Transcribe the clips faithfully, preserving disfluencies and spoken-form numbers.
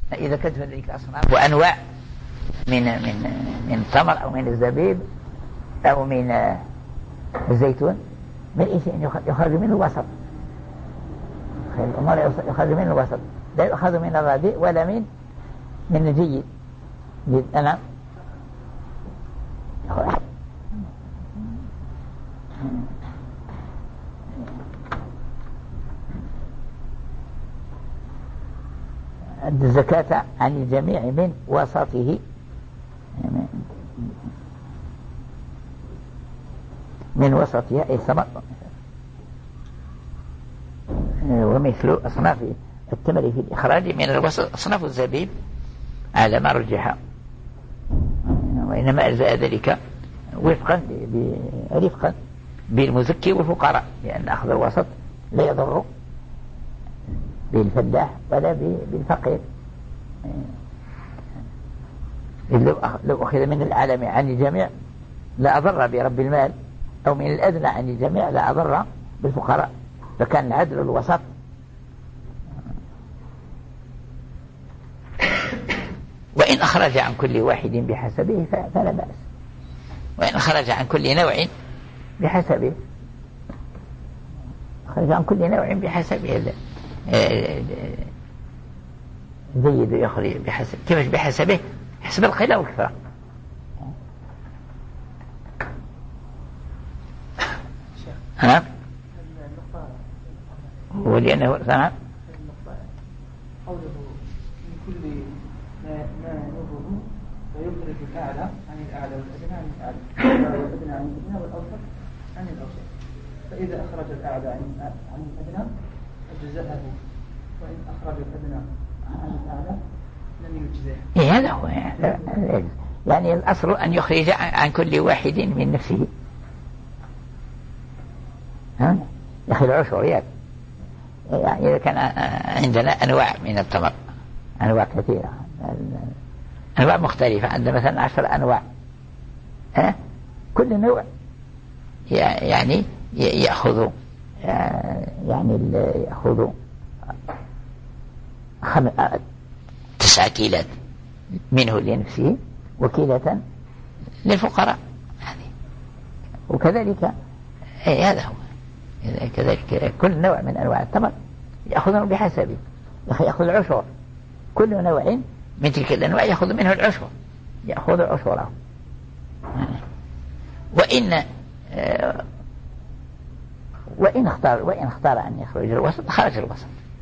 إذا كانت هنالك أصناف وأنواع من من من التمر أو من الزبيب أو من الزيتون، من أي شيء يخرج منه الوسط، الأمور يخرج منه الوسط، لا يؤخذ من الرديء ولا من من الجيد. أنا أدى الزكاة عن الجميع من وسطه، من وسطها أي ثمر. ومثل أصناف التمر في الإخراج من الوسط أصناف الزبيب على ما رجح، وإنما أجزاء ذلك وفقا رفقا بالمزكي والفقراء، لأن أخذ الوسط لا يضر بالفلاح ولا بالفقير. لو أخذ من العالم عن الجميع لا أضر برب المال، أو من الأدنى عن الجميع لا أضر بالفقراء، فكان العدل الوسط. وإن أخرج عن كل واحد بحسبه فلا بأس، وإن أخرج عن كل نوع بحسبه، أخرج عن كل نوع بحسبه، جيد يخرج بحسب، كيف بحسبه؟ حسب القلة والكثرة. ها؟ ولأنه نعم قوله من كل ما ما ينوبه فيخرج الأعلى عن الأعلى والأدنى عن الأعلى والأدنى عن الأدنى والأوسط عن الأوسط، فإذا أخرج الأعلى عن عن الأدنى أجزأه، وإن أخرج الأدنى عن الأعلى لم يجزه. إيه هذا هو يعني الأصل أن يخرج عن كل واحد من نفسه. ها؟ يخرج عشريات، يعني إذا كان عندنا أنواع من التمر، أنواع كثيرة، أنواع مختلفة، عندنا مثلا عشر أنواع، ها؟ كل نوع يعني يأخذ يعني يأخذ خم... تسعة كيلات منه لنفسه وكيلة للفقراء، وكذلك أي هذا هو كذلك كل نوع من أنواع التمر يأخذه بحسبه، يأخذ العشر، كل نوع من تلك الأنواع يأخذ منه العشر، يأخذ عشره. وإن وإن اختار وإن اختار أن يخرج الوسط خرج الوسط،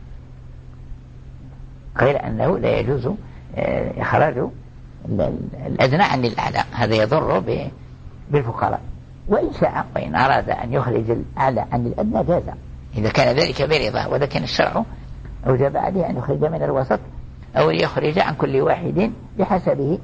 غير أنه لا يجوز إخراج الأدنى عن الأعلى، هذا يضر بالفقراء. وإن شاء وإن أراد أن يخرج الأعلى عن الأدنى جاز، إذا كان ذلك برضاه، ولكن الشرع أوجب عليه أن يخرج من الوسط أو يخرج عن كل واحد بحسبه،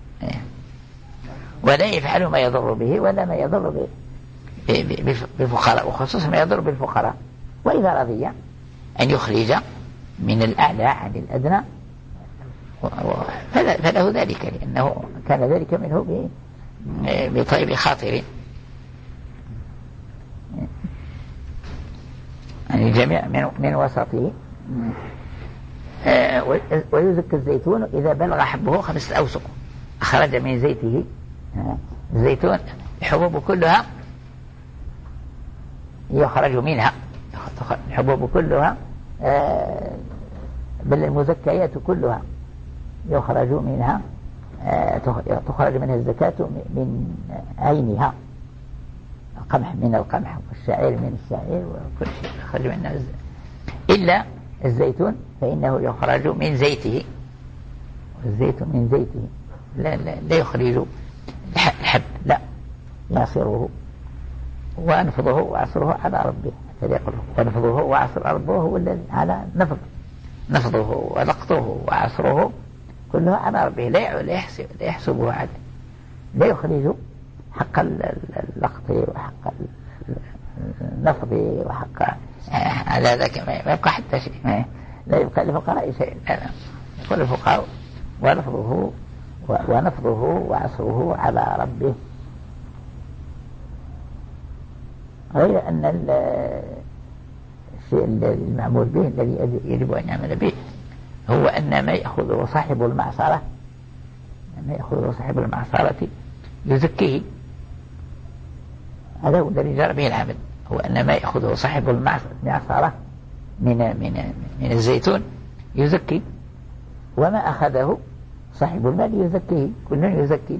ولا يفعل ما يضر به ولا ما يضر بالفقراء، وخصوصا ما يضر بالفقراء. وإذا رضي أن يخرج من الأعلى عن الأدنى فله ذلك، لأنه كان ذلك منه بطيب خاطر. يعني الجميع من, من وسطه. ويزكى الزيتون إذا بلغ حبه خمسة أوسق، أخرج من زيته. الزيتون الحبوب كلها يخرج منها، الحبوب كلها بل المزكيات كلها يخرج منها، تخرج منها الزكاة من عينها، القمح من القمح والشعير من الشعير وكل شيء يخرج منها الزكاة، إلا الزيتون فإنه يخرج من زيته، والزيت من زيته لا, لا, لا يخرج الحب، لا يعصره وأنفضه وعصره على ربه، ونفضه وعصر ربه هو الذي على نفض، نفضه ولقطه وعصره كله على ربه، لا يحسب لا يحسبه عدل، لا يخرج حق اللقط وحق النفض وحق على ذاك، ما يبقى حتى شيء، لا يبقى للفقراء شيء، كل الفقراء ونفضه ونفضه وعصره على ربه. غير أن الشيء المعمول به الذي يجب أن يعمل به هو أن ما يأخذه صاحب المعصرة ما يأخذه صاحب المعصرة يزكيه. هذا هو الذي جرى به العمل، هو أن ما يأخذه صاحب المعصرة من من من الزيتون يزكي، وما أخذه صاحب المال يزكيه، كل يزكي.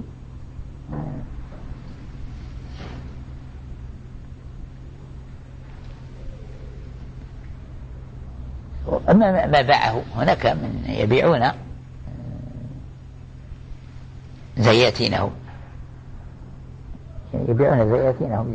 أما ما باعه هناك من يبيعون زياتينه يبيعون زياتينهم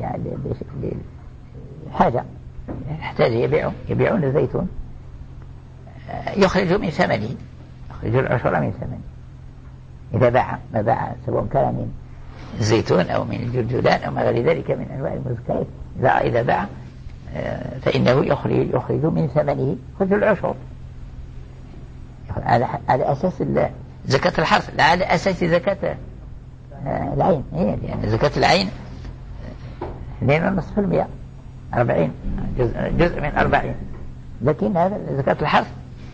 لحاجة يحتاج يبيعون يبيعون الزيتون يخرج من ثمنه، يخرج العشر من ثمنه إذا باع ما باع، سواء كان من الزيتون أو من الجرجلان أو ما غير ذلك من أنواع المزكاة. إذا باع فإنه يخرج يخرج من ثمنه يخرج العشر على على أساس زكاة الحرث، لا على أساس زكاة العين. هي لأن زكاة العين اثنين ونصف المئة أربعين جزء, جزء من أربعين، لكن هذا زكاة الحرث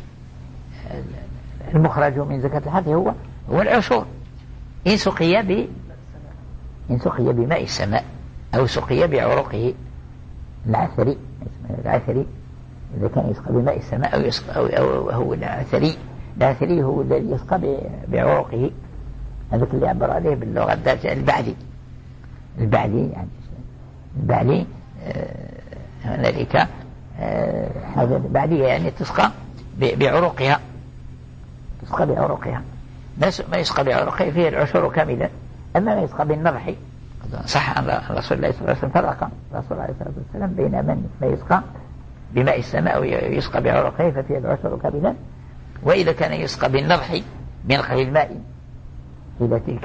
المخرج من زكاة الحرث هو هو العشور، إن سقي ب إن سقي بماء السماء أو سقي بعروقه العثري. العثري إذا كان يسقى بماء السماء أو يسقى أو, أو هو العثري. العثري هو الذي يسقى بعروقه، هذا اللي يعبر عليه باللغة الدارجة البعلي. البعلي يعني البعلي هنالك آه آه هذا البعلية يعني تسقى بعروقها، تسقى بعروقها. ما يسقى بعروقه فيه العشر كاملا. أما ما يسقى بالنضح صح عن رسول الله صلى الله عليه وسلم، فرق رسول الله صلى الله عليه وسلم بين من ما يسقى بماء السماء ويسقى بعروقه ففيه العشر كاملا، وإذا كان يسقى بالنضح بنقل الماء إلى تلك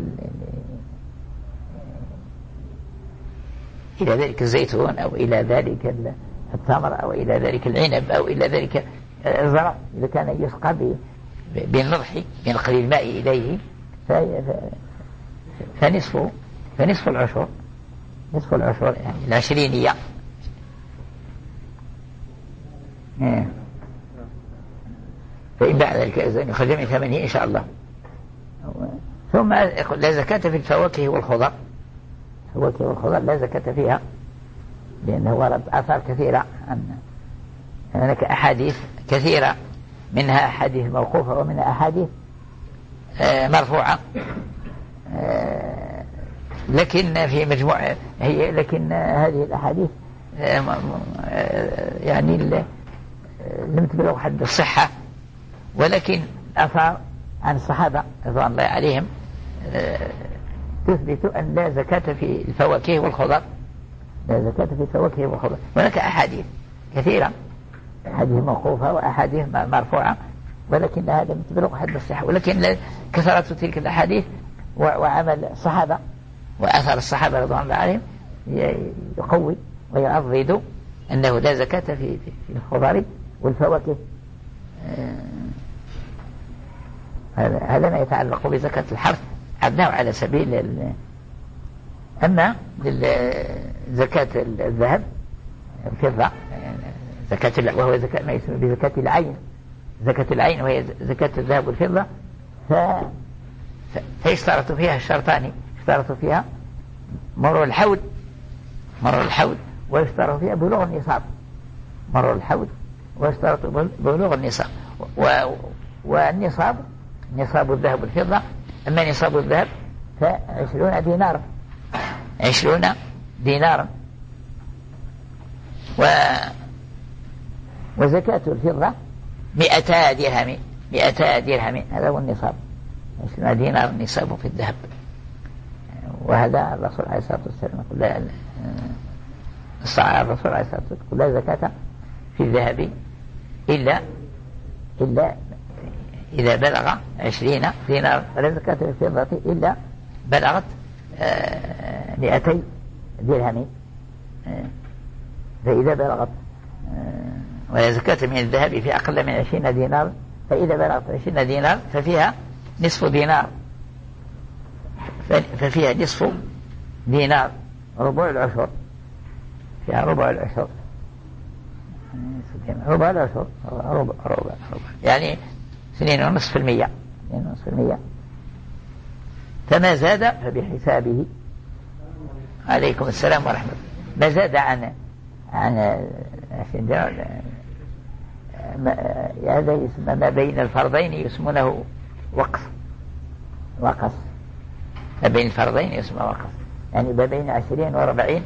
إلى ذلك الزيتون أو إلى ذلك التمر أو إلى ذلك العنب أو إلى ذلك الزرع، إذا كان يسقى بالنضح بنقل الماء إليه فنصف فنصف العشر نصف العشر يعني العشرينية. فإن بعد ذلك يخرج من ثمنه إن شاء الله. ثم لا زكاة في الفواكه والخضر. الفواكه والخضر لا زكاة فيها، لأنه ورد آثار كثيرة عن هناك أحاديث كثيرة، منها أحاديث موقوفة ومنها أحاديث مرفوعة، لكن في مجموعة هي لكن هذه الأحاديث يعني لم تبلغ حد الصحة، ولكن أثار عن الصحابة رضوان الله عليهم تثبت أن لا زكاة في الفواكه والخضر، لا زكاة في الفواكه والخضر. هناك أحاديث كثيرة، أحاديث موقوفة وأحاديث مرفوعة، ولكن هذا لم تبلغ حد الصحة، ولكن كثرة تلك الأحاديث وعمل الصحابة وأثر الصحابة رضوان الله عليهم يقوي ويعضد أنه لا زكاة في في الخضر والفواكه. هذا ما يتعلق بزكاة الحرث عدناه على سبيل ال... أما زكاة الذهب الفضة زكاة، وهو زكاة ما يسمى بزكاة العين، زكاة العين وهي زكاة الذهب والفضة، ف... فيشترط فيها الشرطان، يشترط فيها مرور الحول مرور الحول ويشترط فيها بلوغ النصاب، مرور الحول ويشترط بلوغ النصاب. و... والنصاب نصاب الذهب والفضة. أما نصاب الذهب فعشرون دينار عشرون دينارا و... وزكاة الفضة مئتا درهم مئتا درهم هذا هو النصاب، عشرون دينار نصاب في الذهب. وهذا الرسول عليه الصلاة والسلام يقول لا الرسول عليه الصلاة والسلام يقول لا زكاة في الذهب إلا إلا إذا بلغ عشرين دينار، ولا زكاة في الفضة إلا بلغت مئتي درهم. فإذا بلغت ولا زكاة من الذهب في أقل من عشرين دينار، فإذا بلغت عشرين دينار ففيها نصف دينار، ففيها نصف دينار ربع العشر، فيها ربع العشر ربع العشر ربع ربع ربع يعني اثنين ونصف في المية اثنين ونصف في المية. فما زاد فبحسابه. عليكم السلام ورحمة الله. ما زاد عن عن عشرين دينار هذا يسمى ما بين الفرضين يسمونه وقص. وقص ما بين الفرضين يسمى وقص، يعني ما بين عشرين واربعين.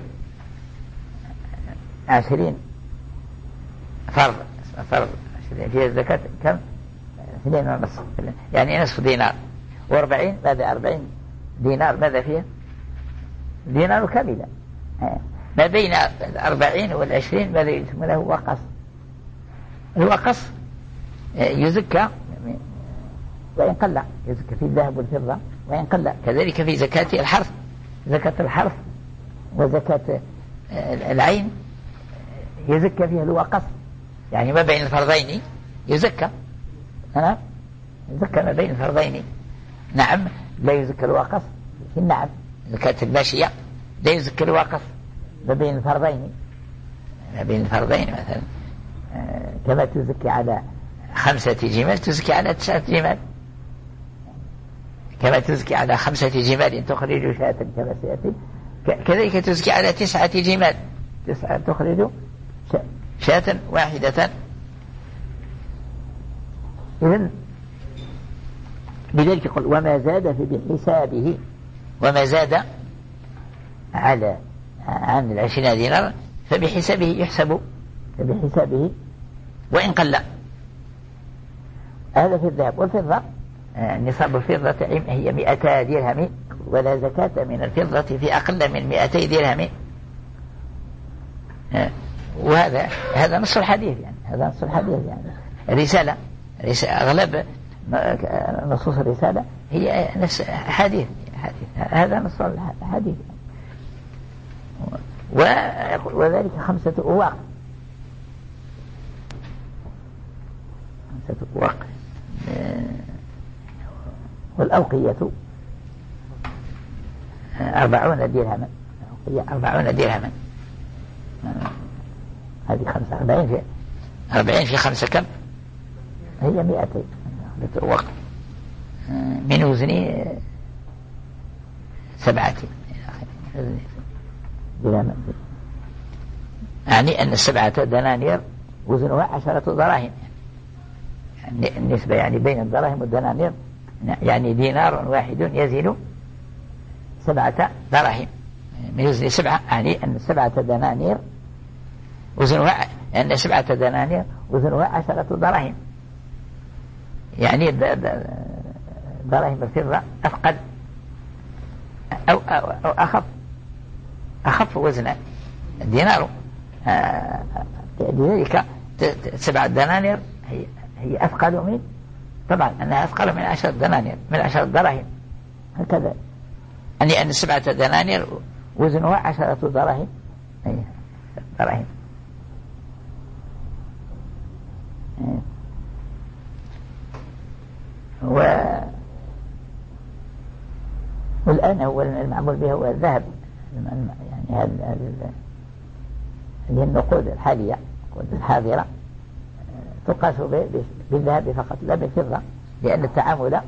عشرين فرض فرض عشرين فيها الزكاة كم؟ اثنين ونصف، يعني نصف دينار. واربعين ماذا؟ أربعين دينار ماذا فيها؟ دينار كاملة. ما بين الأربعين والعشرين ماذا يسمى له؟ وقص. الوقص يزكى وإن قل، يزكى في الذهب والفضة وإن قل. كذلك في زكاة الحرث، زكاة الحرث وزكاة العين يزكى فيها الوقص، يعني ما بين الفرضين يزكى. أنا يزكى ما بين الفرضين. نعم لا يزكى الوقص في النعم، زكاة الماشية لا يزكى الوقص ما بين الفرضين. ما بين الفرضين مثلا كما تزكي على خمسة جمال تزكي على تسعة جمال، كما تزكي على خمسة جمال تخرج شاة كما سيأتي، كذلك تزكي على تسعة جمال تسعة تخرج شاة واحدة. إذن بذلك يقول وما زاد فبحسابه. وما زاد على عن العشرين دينار فبحسابه يحسب، فبحسابه وإن قل. هذا في الذهب. والفضة نصاب الفضة هي مئتا درهم، ولا زكاة من الفضة في أقل من مئتي درهم. وهذا هذا نص الحديث، يعني هذا نص الحديث. يعني رسالة, رسالة أغلب نصوص الرسالة هي نفس حديث, حديث. هذا نص الحديث. وذلك خمسة أواق، خمسة أواق. والأوقية أربعون درهما، أربعون درهما. هذه خمسة أربعين في أربعين في خمسة كم؟ هي مئتين وقت من وزن سبعة درهما، يعني أن السبعة دنانير وزنها عشرة دراهم. يعني النسبة يعني بين الدراهم والدنانير، يعني دينار واحد يزن سبعة دراهم من وزن سبعة، يعني أن سبعة دنانير وزنها أن سبعة دنانير وزنها عشرة دراهم، يعني دراهم الفضة أثقل أو, أو, أو أخف أخف وزنا الدينار. لذلك سبعة دنانير هي هي أثقل من، طبعا أنها أثقل من عشرة دنانير من عشرة دراهم هكذا، يعني أن سبعة دنانير وزنها عشرة دراهم دراهم. و والآن هو المعمول به هو الذهب، يعني هذه هذه النقود الحالية النقود الحاضرة تقاس بالذهب فقط لا بالفضة، لأن التعامل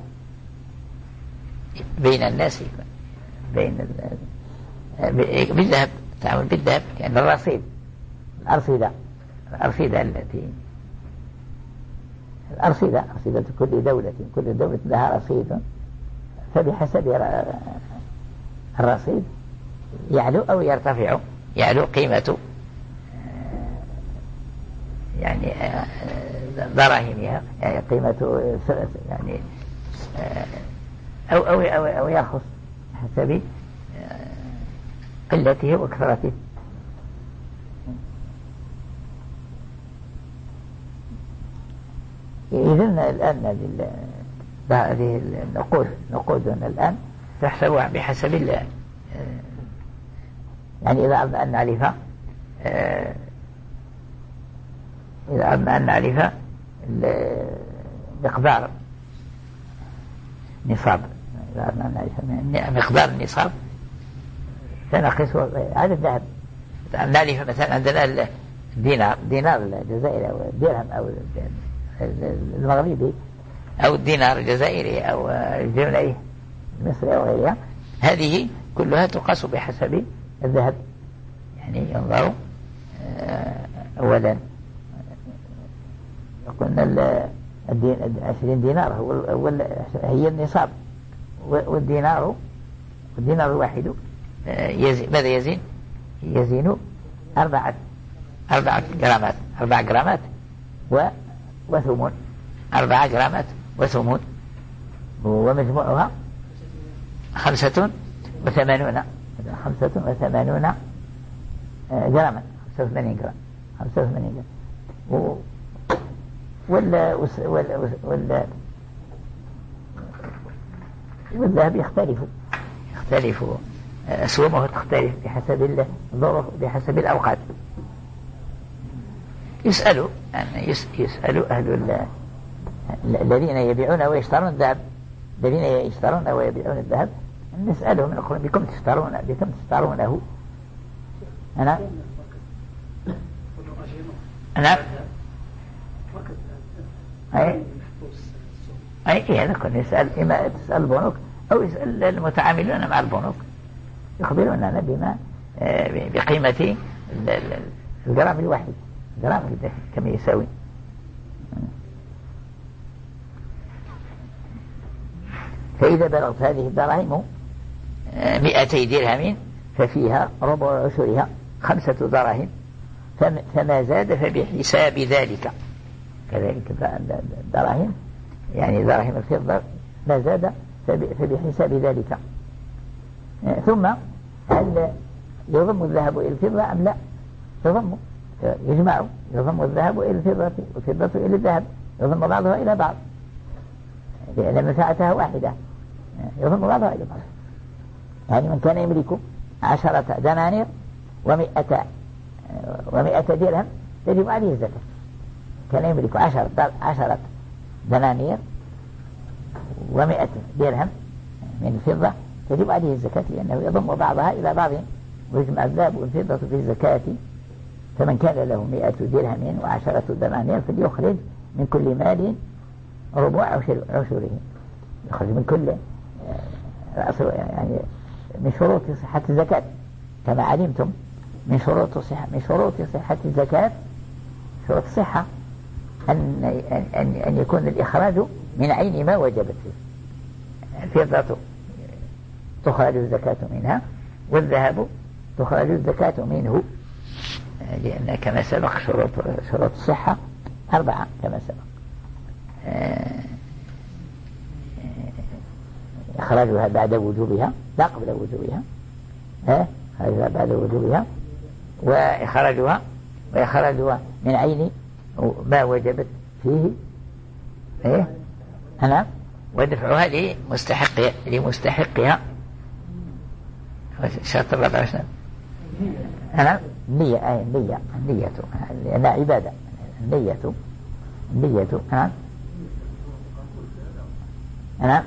بين الناس بين بالذهب، التعامل بالذهب كأن الرصيد الأرصدة الأرصدة التي الأرصدة أرصدة كل دولة، كل دولة لها رصيد، فبحسب الرصيد يعلو أو يرتفع، يعلو قيمة يعني دراهمها، يعني قيمة يعني أو أو أو, أو يرخص حسب قلته وكثرته. إذن الآن هذه النقود نقودنا الآن تحسبها بحسب الله، يعني إذا أردنا أن نعرف إذا أردنا أن نعرف مقدار نصاب، إذا أردنا أن نعرف مقدار النصاب سنقيسه على الذهب. نعرف مثلا عندنا الدينار، دينار الجزائر أو الدرهم أو المغربي أو الدينار الجزائري أو الجنيه المصري أو غيرها، هذه كلها تقاس بحسب الذهب. يعني ينظر أولا قلنا عشرين دينار هو هي النصاب، والدينار والدينار الواحد يزين ماذا يزين؟ يزين أربعة أربعة جرامات أربع جرامات وثمون أربعة جرامات وثمون، ومجموعها خمسة وثمانون خمسة وثمانون جراما، خمسة وثمانين جرام خمسة وثمانين جرام. ولا ولا ولا والذهب يختلف يختلف أسومه تختلف بحسب الظروف بحسب الأوقات. يسألوا يسألوا أهل الذين يبيعون ويشترون الذهب الذين يشترون ويبيعون الذهب، نسألهم نقول بكم تشترون بكم تشترونه؟ أنا أنا أي أي هذا كنا نسأل، إما تسأل البنوك أو يسأل المتعاملون مع البنوك يخبروننا بما بقيمة الجرام الواحد، جرام كم يساوي. فإذا بلغت هذه الدراهم مئتي درهم ففيها ربع عشرها خمسة دراهم، فما زاد فبحساب ذلك. كذلك الدراهم يعني دراهم الفضة ما زاد فبحساب ذلك. ثم هل يضم الذهب إلى الفضة أم لا؟ يضم، يجمع، يضم الذهب إلى الفضة والفضة إلى الذهب، يضم بعضها إلى بعض لأن منفعتها واحدة، يضم بعضها إلى بعض. يعني من كان يملك عشرة دنانير ومئة ومئة درهم تجب عليه الزكاة. كان يملك عشرة عشرة دنانير ومئة درهم من الفضة تجب عليه الزكاة، لأنه يضم بعضها إلى بعض ويجمع الذهب والفضة في الزكاة. فمن كان له مئة درهم وعشرة دنانير فليخرج من كل مال ربع عشره، يخرج من كل يعني من شروط صحة الزكاة كما علمتم، من شروط صحة من شروط صحة الزكاة شروط الصحة أن أن أن يكون الإخراج من عين ما وجبت فيه. الفضة تخرج الزكاة منها، والذهب تخرج الزكاة منه، لأن كما سبق شروط شروط الصحة أربعة كما سبق. إخراجها بعد وجوبها لا قبل وجوبها، ها إخراجها بعد وجوبها، وإخراجها وإخراجها من عين ما وجبت فيه إيه أنا، ودفعها لمستحق لمستحقها. شرط الرابع شنو؟ أنا النية أي النية النية لأنها عبادة، النية النية أنا أنا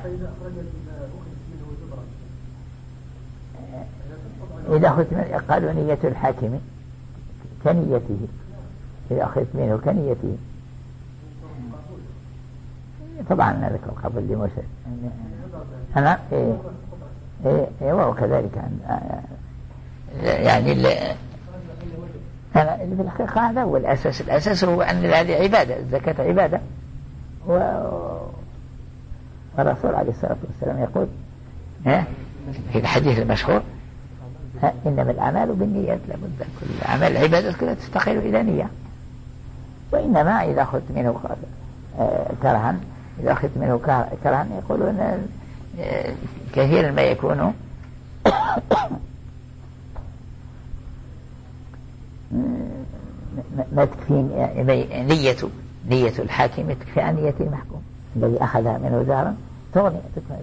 إذا أخذت منه قالوا نية الحاكم كنيته، إذا أخذت منه كنيته طبعا ذلك القبل لموسى أنا إيه إيه إيه وهو كذلك يعني اللي أنا اللي في الحقيقة هذا هو الأساس. الأساس هو أن هذه عبادة، الزكاة عبادة، و... والرسول عليه الصلاة والسلام يقول ها في الحديث المشهور إنما الأعمال بالنيات، لابد كل عمل عبادة كلها تستقر إلى نية. وإنما إذا أخذت منه كرها إذا أخذت منه كرها يقولون كثيرا ما يكون ما تكفي نية نية الحاكم تكفي عن نية المحكوم الذي أخذها منه زهرا تغني تكفي.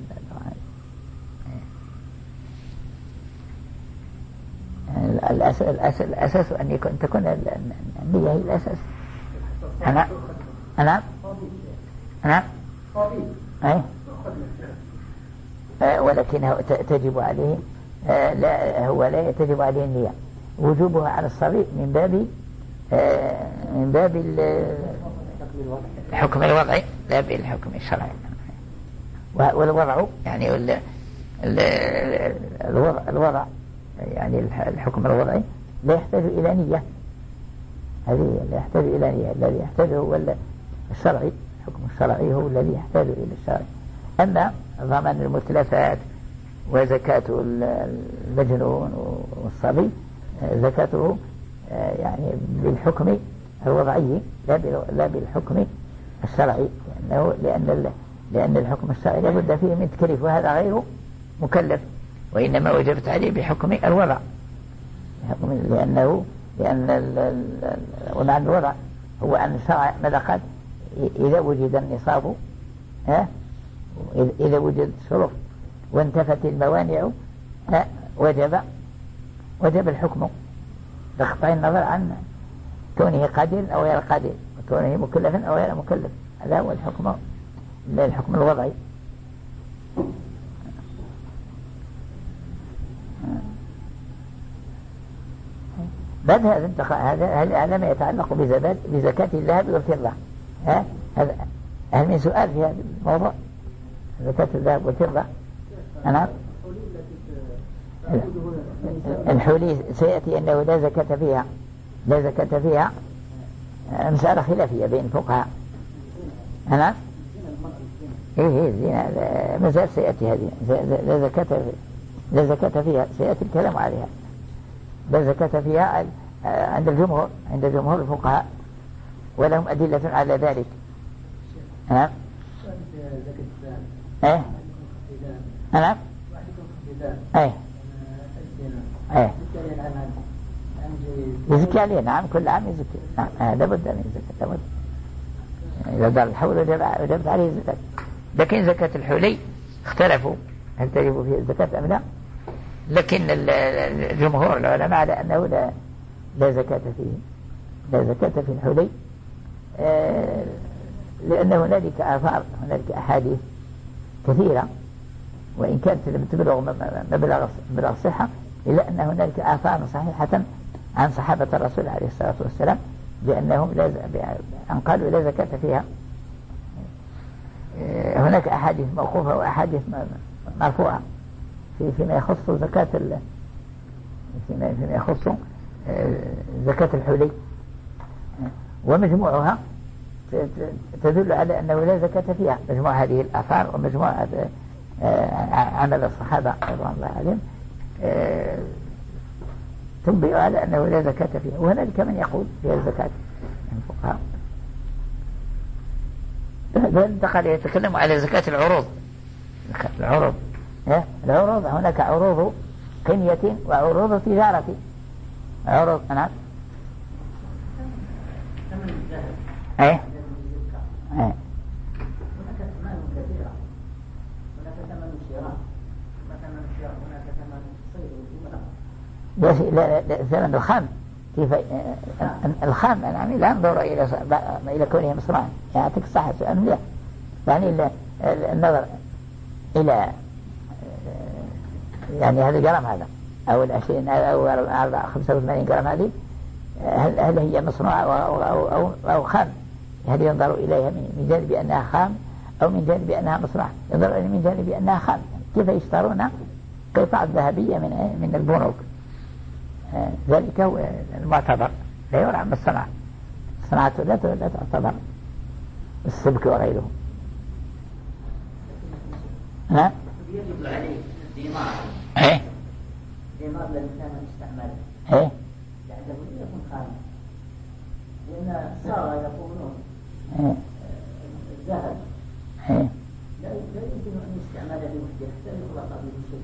الأساس, الأساس, الأساس أن يكون تكون النية هي الأساس. أنا أنا أنا أي ولكنه تجب عليه لا هو لا تجب عليه النية، وجوبها على الصبي من باب من باب الحكم الوضعي لا بالحكم الشرعي. والوضع يعني ال ال الوضع, الوضع يعني الحكم الوضعي لا يحتاج إلى نية، هذه لا يحتاج إلى نية، الذي يحتاج هو الشرعي، الحكم الشرعي هو الذي يحتاج إلى الشرعي. أما ضمان المتلفات وزكاة المجنون والصبي زكاته يعني بالحكم الوضعي لا بالحكم الشرعي، لأنه لأن لأن الحكم الشرعي لابد فيه من تكليف، وهذا غير مكلف، وإنما وجبت عليه بحكم الوضع، لأنه لأن ومعنى الوضع هو أن الشرع ماذا قال؟ إذا وجد النصاب ها إذا وجدت الشروط وانتفت الموانع وجب وجب الحكم بقطع النظر عن كونه قادر أو غير قادر، وكونه مكلفا أو غير مكلف. هذا هو الحكم الحكم الوضعي. بعد هذا انتقى هذا هذا ما يتعلق بزكاة الذهب والفضة. ها هذا هل من سؤال في هذا الموضوع؟ زكاة الذهب والفضة. أنا الحولي سيأتي أنه لا زكاة فيها، لا زكاة فيها، مسألة خلافية بين الفقهاء. أنا إيه إيه زين مازال سيأتي هذه لا زكاة لا زكاة فيها، سيأتي الكلام عليها. لا زكاة فيها عند الجمهور عند جمهور الفقهاء، ولهم أدلة على ذلك. ها إيه أنا إيه إيه يزكي عليه. نعم كل عام يزكي. نعم هذا بد من زكاة، لابد إذا دار الحول وجبت عليه الزكاة. لكن زكاة الحولي اختلفوا هل تجب فيه الزكاة أم لا، لكن الجمهور العلماء على أنه لا لا زكاة فيه، لا زكاة في الحولي، آه لأن هنالك آثار، هنالك أحاديث كثيرة وإن كانت لم تبلغ مبلغ مبلغ الصحة، إلا أن هنالك آثار صحيحة عن صحابة الرسول عليه الصلاة والسلام بأنهم لا أن قالوا لا زكاة فيها. هناك أحاديث موقوفة وأحاديث مرفوعة في فيما يخص زكاة فيما فيما يخص زكاة الحولي، ومجموعها تدل على أنه لا زكاة فيها. مجموع هذه الآثار ومجموع عمل الصحابة رضوان الله عليهم تنبئ على أنه لا زكاة فيها. وهنالك من يقول فيها الزكاة من الفقهاء. انتقل يتكلم على زكاة العروض. زكاة العروض العروض هناك عروض قنية وعروض تجارة. عروض أنا ايه ايه هناك ثمان كثيرة، هناك ثمان شراء، هناك ثمان شراء، هناك ثمان صيد وجملة. لا ثمن الخام كيف الخام يعني لا ننظر إلى إلى كونه مصنوعا، يعطيك الصحة سؤال مليح. يعني النظر إلى يعني هذا جرام هذا أو العشرين أو أربعة خمسة وثمانين جرام هذه هل هل هي مصنوعة أو أو أو, أو خام؟ هل ينظر إليها من جانب أنها خام أو من جانب أنها مصنوعة؟ ينظر إليها من جانب أنها خام. كيف يشترون قطع ذهبية من من البنوك؟ ذلك هو المعتبر، لا يرعى بالصناعة. الصناعة لا لا تعتبر السبك وغيره. ها؟ يجب عليه الدينار. إيه؟ الدينار الذي كان مستعملا. إيه؟ يعتبر يكون خام، لأن صار يقولون إيه؟ الذهب إيه؟ لا لا يمكن أن يستعمل لوحده حتى يخلق به شيء.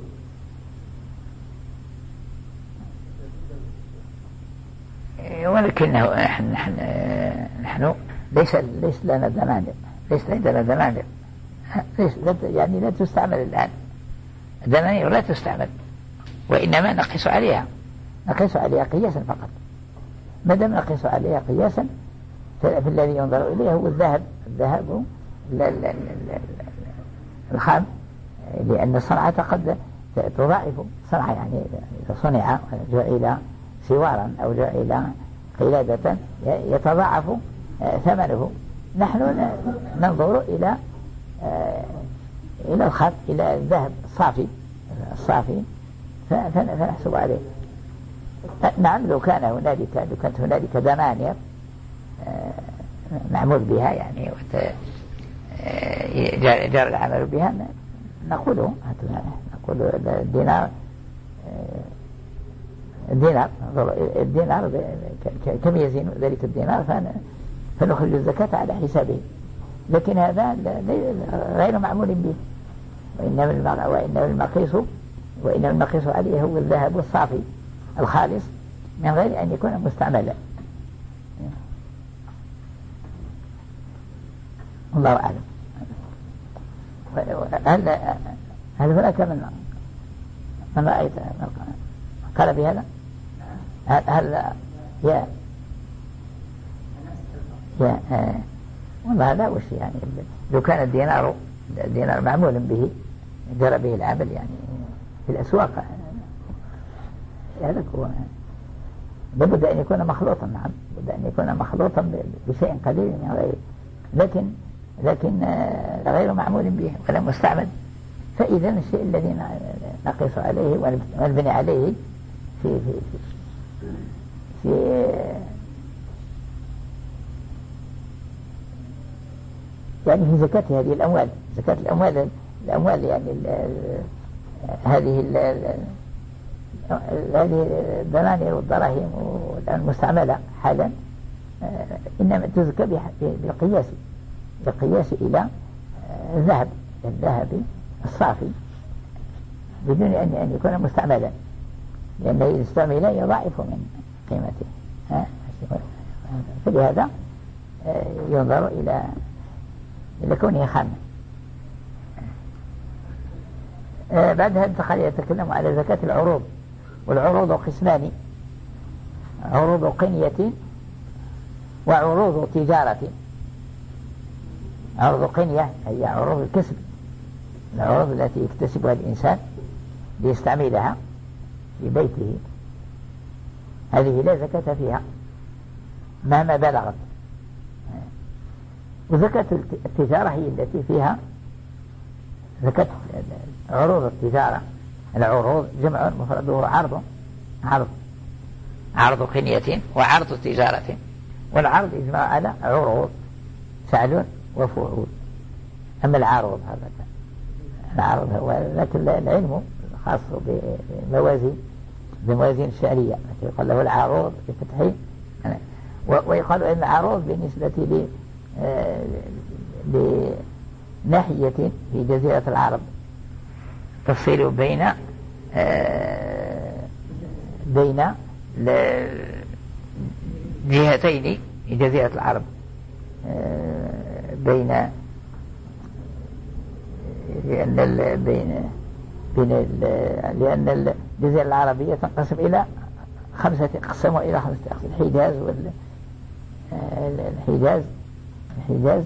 ولكنه نحن نحن ليس ليس لنا ضمان، ليس عندنا ضمان، ليس يعني لا تستعمل الآن الضمانير، لا تستعمل، وإنما نقيس عليها نقيس عليها قياسا فقط. ما دام نقيس عليها قياسا فالذي ينظر إليه هو الذهب الذهب الخام، لأن الصنعة قد تضاعف صنعة، يعني إذا صنع جعل سوارا أو جعل قلادة يتضاعف ثمنه نحن ننظر إلى إلى الخط، إلى الذهب الصافي الصافي فنحسب عليه. نعم لو كان هنالك لو كانت هنالك دنانير معمول بها يعني جار العمل بها نقوله نقول الدينار الدينار الدينار كم يزين ذلك الدينار فنخرج الزكاة على حسابه، لكن هذا غير معمول به. وإنما وإنما المقيس وإنما المقيس عليه هو الذهب الصافي الخالص من غير أن يكون مستعملا. الله أعلم. هل هل هناك من من رأيت قال بهذا؟ هل, هل يا يا آه والله لا وش يعني لو كان الدينار الدينار معمول به جرى به العمل يعني في الأسواق هذا هو لابد أن يكون مخلوطا. نعم لابد أن يكون مخلوطا بشيء قليل من غيره، لكن لكن غير معمول به ولا مستعمل. فإذا الشيء الذي نقيس عليه ونبني عليه في في في, في يعني في زكاة هذه الأموال، زكاة الأموال الأموال يعني ال ال هذه ال هذه الدنانير والدراهم المستعملة حالا إنما تزكى بالقياس بالقياس إلى الذهب الذهب الصافي بدون أن أن يكون مستعملا، لأنه إذا استعمل يضاعف من قيمته. فلهذا ينظر إلى إلى كونه خامة. بعدها دخل يتكلم على زكاة العروض، والعروض قسمان: عروض قنية وعروض تجارة. عروض قنية هي عروض الكسب، العروض التي يكتسبها الإنسان ليستعملها في بيته، هذه لا زكاة فيها مهما بلغت. وزكاة التجارة هي التي فيها زكاة عروض التجارة. العروض جمع مفرده عرض عرض عرض قنية وعرض تجارة، والعرض يجمع على عروض فعل وفعول. أما العروض هذا العرض هو لكن العلم خاص بموازين بموازين الشعرية التي يقال له العروض بفتحه، ويقال أن العروض بالنسبة لناحية في جزيرة العرب تفصيل بين بين جهتين في جزيرة العرب، بين لأن ال بين بين ال لأن الجزيرة العربية تنقسم إلى خمسة أقسام وإلى خمسة أقسام: الحجاز وال الحجاز الحجاز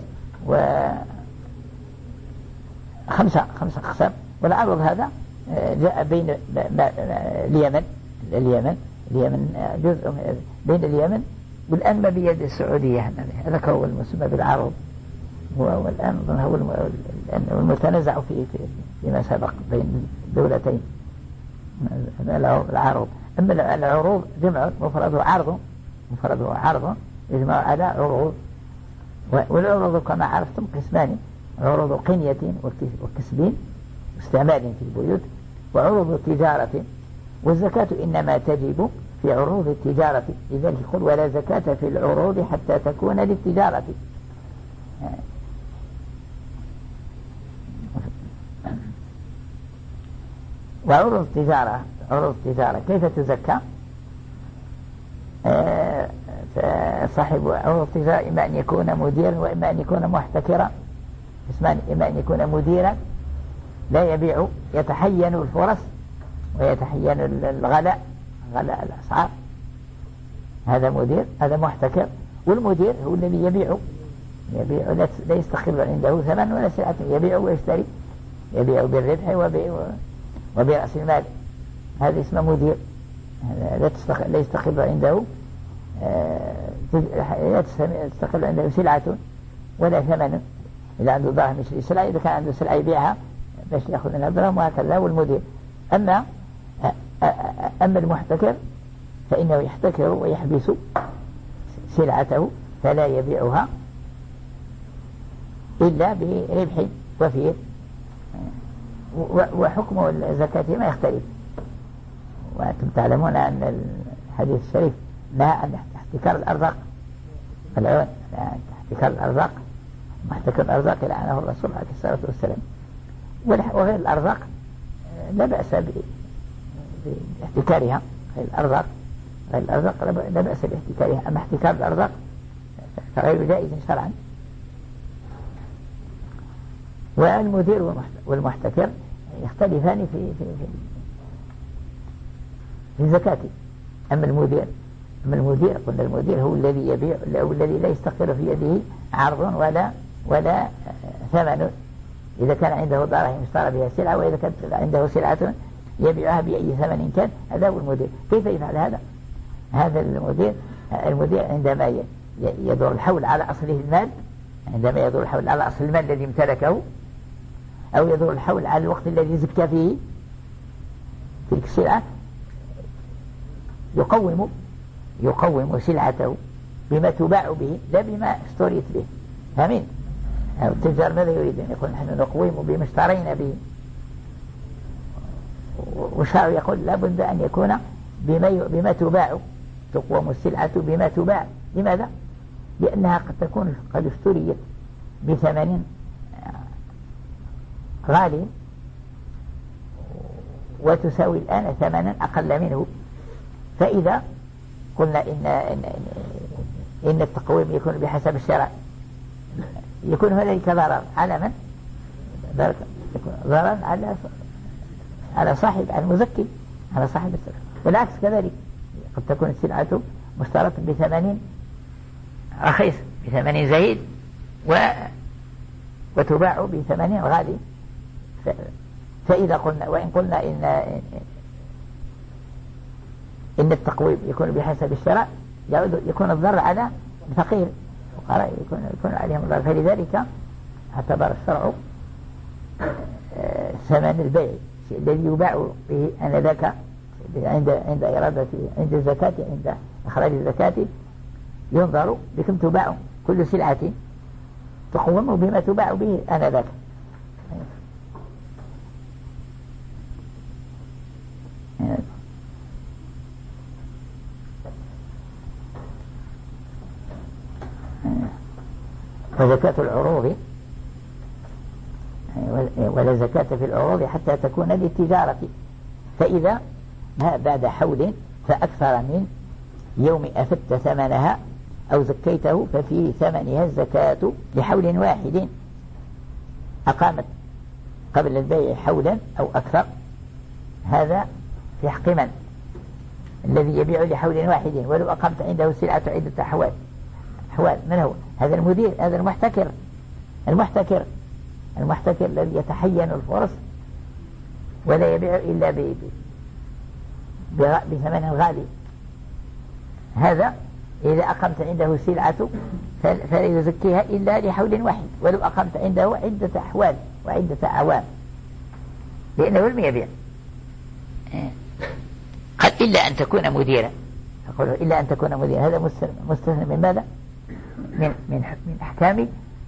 وخمسة خمسة أقسام. والعرض هذا جاء بين اليمن اليمن اليمن جزء بين اليمن والآن ما بيد السعودية، هذا هو المسمى بالعرض، والآن هو المتنازع فيه فيما سبق بين دولتين العروض. أما العروض جمع مفرده عرض مفرده عرض يجمع على عروض. والعروض كما عرفتم قسمان: عروض قنية وكسبين واستعمال في البيوت، وعروض تجارة. والزكاة إنما تجب في عروض التجارة، لذلك يقول: ولا زكاة في العروض حتى تكون للتجارة. وعروض التجارة عروض التجارة كيف تزكى؟ صاحب عروض التجارة إما أن يكون مديرا وإما أن يكون محتكرا. اسمان: إما أن يكون مديرا لا يبيع، يتحين الفرص ويتحين الغلاء غلاء الأسعار، هذا مدير. هذا محتكر. والمدير هو الذي يبيع يبيع لا يستقر عنده ثمن ولا سلعة، يبيع ويشتري، يبيع بالربح وبرأس المال، هذا اسمه مدير. لا يستقر عنده لا تستقر عنده سلعة ولا ثمن إذا عنده دراهم يشتري سلعة، إذا كان عنده سلعة يبيعها باش يأخذ منها دراهم، وهكذا. والمدير. أما أما المحتكر فإنه يحتكر ويحبس سلعته فلا يبيعها إلا بربح وفير. وحكم الزكاة ما يختلف، وأنتم تعلمون أن الحديث الشريف نهى عن احتكار الأرزاق العون، احتكار الأرزاق، محتكر الأرزاق لعنه الرسول عليه الصلاة والسلام. وغير الأرزاق لا بأس باحتكارها، غير الأرزاق غير الأرزاق لا بأس باحتكارها، أما احتكار الأرزاق فغير جائز شرعا. والمدير والمحتكر يختلفان في في في, في الزكاة. أما المدير أما المدير قلنا المدير هو الذي يبيع، هو الذي لا يستقر في يده عرض ولا ولا ثمن. إذا كان عنده دراهم اشترى بها سلعة، وإذا كانت عنده سلعة يبيعها بأي ثمن كان، هذا هو المدير. كيف يفعل هذا؟ هذا المدير المدير عندما يدور الحول على أصله المال، عندما يدور الحول على أصل المال الذي امتلكه، أو يدور الحول على الوقت الذي زكى فيه تلك السلعة، يقوم يقوم سلعته بما تباع به لا بما اشتريت به. فاهمين؟ التجار ماذا يريد أن يقول؟ نحن نقوم بما اشترينا به. وشرع يقول لابد أن يكون بما بما تباع، تقوم السلعة بما تباع. لماذا؟ لأنها قد تكون قد اشتريت بثمن غالي وتساوي الآن ثمنا أقل منه. فإذا قلنا إن, إن, إن التقويم يكون بحسب الشرع، يكون هنالك ضرر على من؟ ضرر على على صاحب المزكي، على صاحب السلعة. والعكس كذلك، قد تكون السلعة مشترطة بثمن رخيص، بثمن زهيد، و وتباع بثمن غالي. ف... فإذا قلنا وإن قلنا إن إن التقويم يكون بحسب الشرع، يعود يكون الضرر على الفقير، الفقراء يكون يكون عليهم الضرر. فلذلك اعتبر الشرع ثمن البيع الذي يباع به آنذاك عند عند إرادة عند الزكاة، عند إخراج الزكاة، ينظر بكم تباع كل سلعة، تقوم بما تباع به آنذاك. وزكاة العروض، ولا زكاة في العروض حتى تكون للتجارة. فإذا ما بعد حول فأكثر من يوم أفدت ثمنها أو زكيته ففي ثمنها الزكاة لحول واحد أقامت قبل البيع حولا أو أكثر. هذا في حق من؟ الذي يبيع لحول واحد ولو أقامت عنده سلعة عدة أحوال. أحوال من هو؟ هذا المدير، هذا المحتكر. المحتكر المحتكر الذي يتحين الفرص ولا يبيع إلا بثمن غالي. هذا إذا أقمت عنده سلعة فلا يزكيها إلا لحول واحد ولو أقمت عنده عدة أحوال وعدة أعوام، لأنه لم يبيع. قال إلا أن تكون مديرا، أقول إلا أن تكون مديرا. هذا مستثنى من ماذا؟ من من من أحكام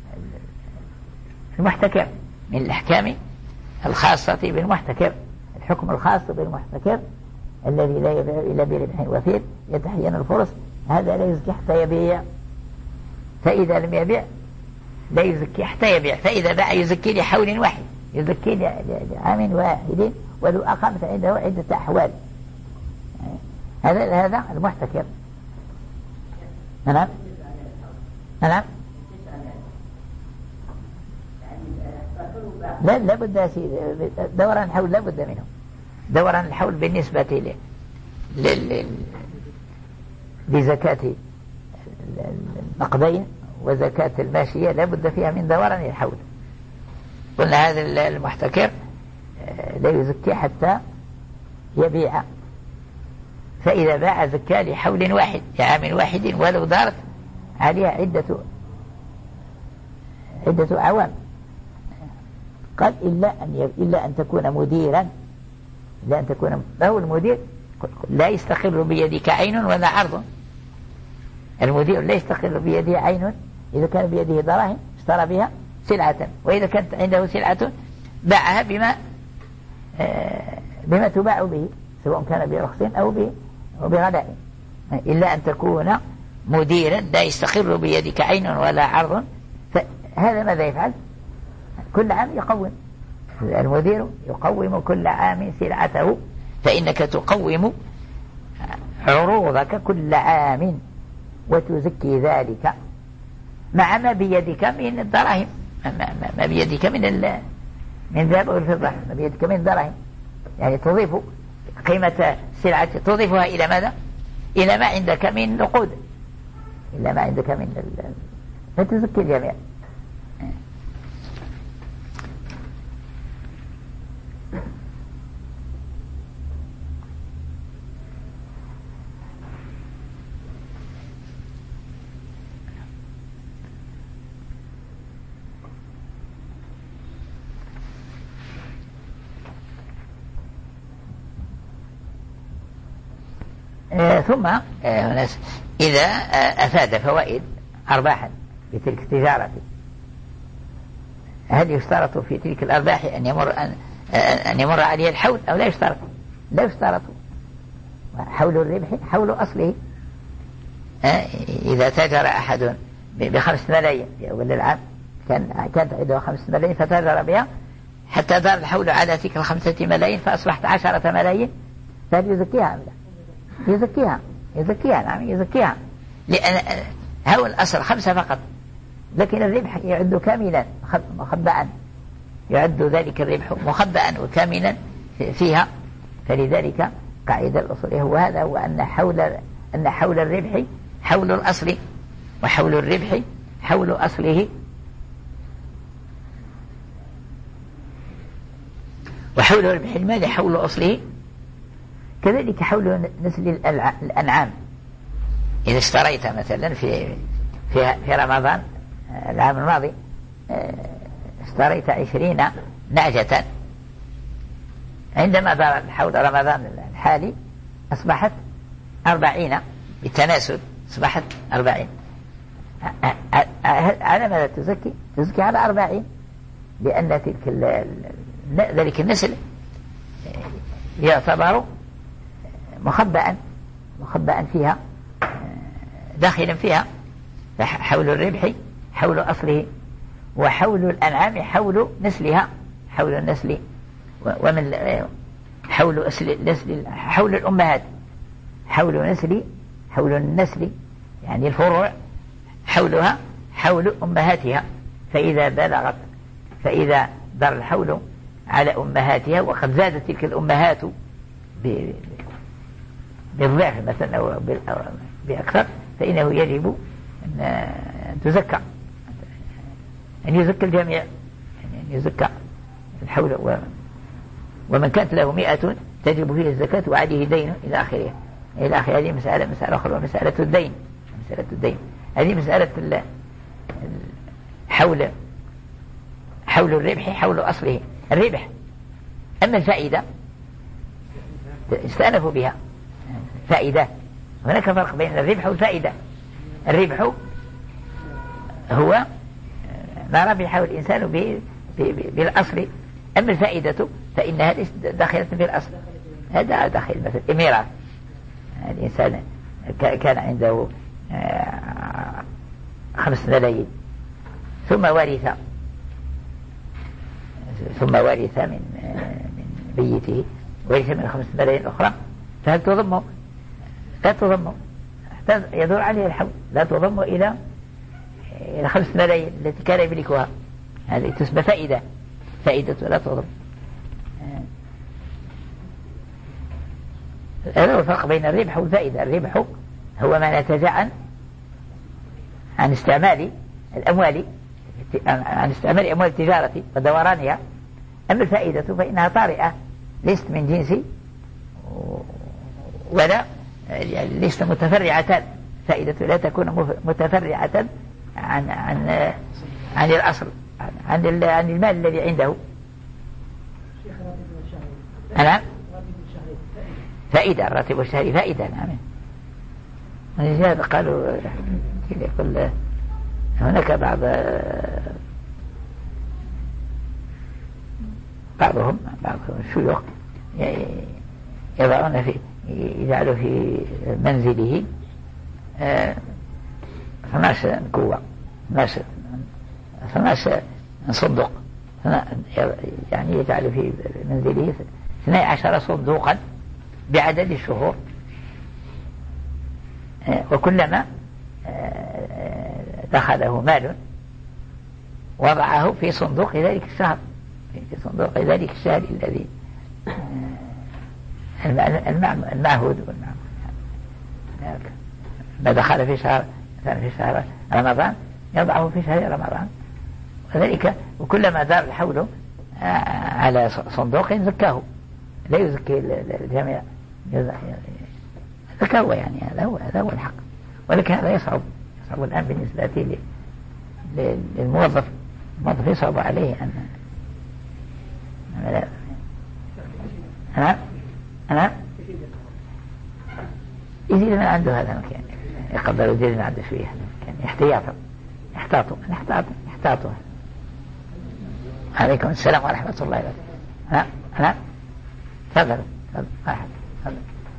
المحتكر، من الأحكام الخاصة بالمحتكر. الحكم الخاص بالمحتكر الذي لا يبيع إلا بربح وفير يتحين الفرص، هذا لا يزكي حتى يبيع. فإذا لم يبيع لا يزكي حتى يبيع. فإذا باع يزكي لحول واحد، يزكي لعام واحد ولو أقامت عنده عدة أحوال. هذا هذا المحتكر. نعم نعم لا لا بد يا سيدي، دوران الحول لا بد منه. دوران الحول بالنسبة ل لل لزكاة النقدين وزكاة الماشية لا بد فيها من دوران الحول. قلنا هذا المحتكر لا يزكي حتى يبيع. فإذا باع زكاة لحول واحد لعام واحد ولو دارت عليها عدة عدة أعوام. قال إلا أن إلا أن تكون مديرا، إلا أن تكون، فهو المدير لا يستقر بيدك عين ولا عرض. المدير لا يستقر بيده عين، إذا كان بيده دراهم اشترى بها سلعة، وإذا كانت عنده سلعة باعها بما بما تباع به، سواء كان برخص أو بغلاء. إلا أن تكون مديرا لا يستقر بيدك عين ولا عرض. فهذا ماذا يفعل؟ كل عام يقوم، المدير يقوم كل عام سلعته، فإنك تقوم عروضك كل عام وتزكي ذلك مع ما بيدك من الدراهم، ما بيدك من من الذهب والفضة، ما بيدك من الدراهم، يعني تضيف قيمة السلعة، تضيفها إلى ماذا؟ إلى ما عندك من نقود، إلى ما عندك من ال... فتزكي الجميع. آه ثم آه إذا آه أفاد فوائد أرباحا بتلك التجارة، هل يشترط في تلك الأرباح أن يمر أن, آه أن يمر عليه الحول أو لا يشترط؟ لا يشترط. حول الربح حول أصله. آه إذا تاجر أحد بخمس ملايين في أول العام، كان كانت عنده خمس ملايين فتاجر بها حتى دار الحول على تلك الخمسة ملايين فأصبحت عشرة ملايين، فهل يزكيها أم لا؟ يزكيها، يزكيها نعم يزكيها، لأن هو الأصل خمسة فقط، لكن الربح يعد كاملا مخبأ، يعد ذلك الربح مخبأ وكاملا فيها. فلذلك قاعدة الأصولية هو هذا، هو أن حول أن حول الربح حول الأصل، وحول الربح حول أصله، وحول ربح المال حول أصله. كذلك حول نسل الأنعام. إذا اشتريت مثلا في في في رمضان العام الماضي اشتريت عشرين نعجة، عندما دار حول رمضان الحالي أصبحت أربعين بالتناسب، أصبحت أربعين. على ماذا تزكي؟ تزكي على أربعين، لأن تلك ذلك النسل يعتبر مخبأ مخبأ فيها، داخلا فيها. فحول الربح حول أصله، وحول الأنعام حول نسلها، حول النسل، ومن حول نسل حول الأمهات، حول نسل حول النسل يعني الفروع حولها حول أمهاتها. فإذا بلغت فإذا دار الحول على أمهاتها وقد زادت تلك الأمهات بالضعف مثلا أو بأكثر، فإنه يجب أن تزكى، أن يزكى الجميع، أن يزكى الحول. ومن كانت له مئة تجب فيه الزكاة وعليه دين إلى آخره إلى آخره. هذه مسألة مسألة أخرى، مسألة الدين، مسألة الدين هذه مسألة حول حول الربح حول أصله الربح. أما الفائدة استأنفوا بها فائدة، هناك فرق بين الربح والفائدة. الربح هو ما ربحه الإنسان بالأصل، أما الفائدة فإنها داخلة بالأصل. هذا داخل مثل الميراث، الإنسان كان عنده خمس ملايين ثم ورث ثم ورث من من بيته، ورث من خمس ملايين أخرى، فهل تضم؟ لا تضم، يدور عليه الحول، لا تضم إلى الخمس ملايين التي كان يملكها. هذه تسمى فائدة، فائدة لا تضم. هذا هو الفرق بين الربح والفائدة. الربح هو ما نتج عن عن استعمال الأموال، عن استعمال أموال التجارة ودورانها. أما الفائدة فإنها طارئة، ليست من جنسي ولا ليست متفرعة. فائدة لا تكون متفرعة عن عن عن الأصل، عن عن المال الذي عنده. نعم فائدة، الراتب الشهري فائدة. نعم لهذا قالوا يقول هناك بعض بعضهم بعض الشيوخ يضعون في يجعلوا في منزله اثناشر قوة، اثناشر صندوق، يعني يجعل في منزله اثني عشر صندوقا بعدد الشهور، وكلما دخله مال وضعه في صندوق ذلك الشهر، في صندوق ذلك الشهر الذي المعهود والمعهود ما دخل في شهر في شهر رمضان يضعه في شهر رمضان، وذلك وكلما دار الحول على صندوق زكاه، لا يزكي الجميع، زكاه يعني. هذا هو هذا هو الحق، ولكن هذا يصعب يصعب الآن بالنسبة للموظف. الموظف يصعب عليه أن أنا أنا يزيد من عنده هذا المكان، يقدر يزيد من عنده شوية كان احتياطا احتاطوا احتاطوا احتاطوا. عليكم السلام ورحمة الله وبركاته. أنا أنا تفضل تفضل.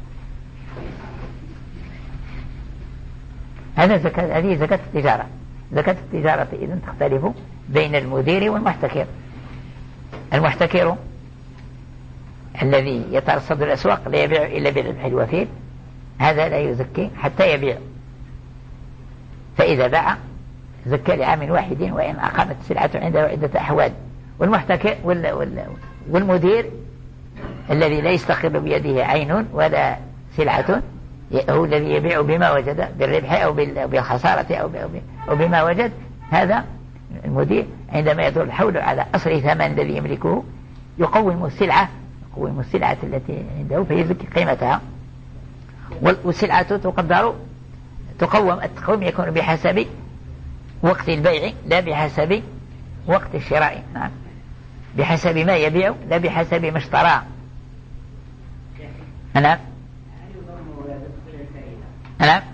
هذا زكاة، هذه زكاة التجارة. زكاة التجارة إذن تختلف بين المدير والمحتكر. المحتكر الذي يترصد الأسواق لا يبيع إلا بالربح الوفير، هذا لا يزكي حتى يبيع، فإذا باع زكى لعام واحد وإن أقامت السلعة عنده عدة أحوال. والمحتكر والمدير الذي لا يستقر بيده عين ولا سلعة هو الذي يبيع بما وجد بالربح أو بالخسارة أو بما وجد. هذا المدير عندما يدور الحول على أصل ثمن الذي يملكه يقوم السلعة يقوم السلعة التي عنده فيزكي قيمتها. والسلعة تقدر تقوم، التقويم يكون بحسب وقت البيع لا بحسب وقت الشراء. نعم بحسب ما يبيع لا بحسب ما اشترى. نعم نعم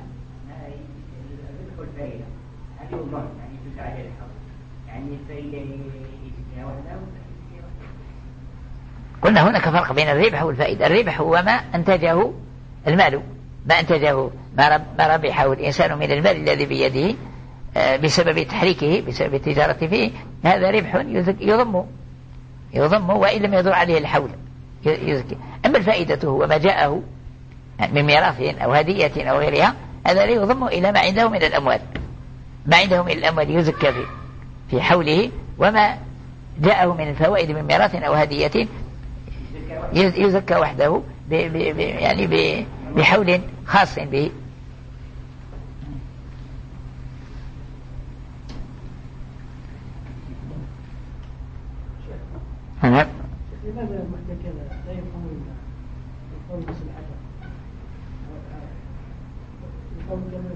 قلنا هناك فرق بين الربح والفائدة. الربح هو ما أنتجه المال، ما أنتجه ما ربحه الإنسان من المال الذي بيده بسبب تحريكه بسبب التجارة فيه، هذا ربح يضم يضم وإن لم يدور عليه الحول يزكي. أما الفائدة هو ما جاءه من ميراث أو هدية أو غيرها، هذا لا يضم إلى ما عنده من الأموال، ما عنده من الأموال يزكى في في حوله، وما جاءه من الفوائد من ميراث أو هدية يزكى وحده ب ب ب يعني ب بحول خاص به. نعم لماذا المحتكر لا يقوم يقوم بسلعته يقوم كما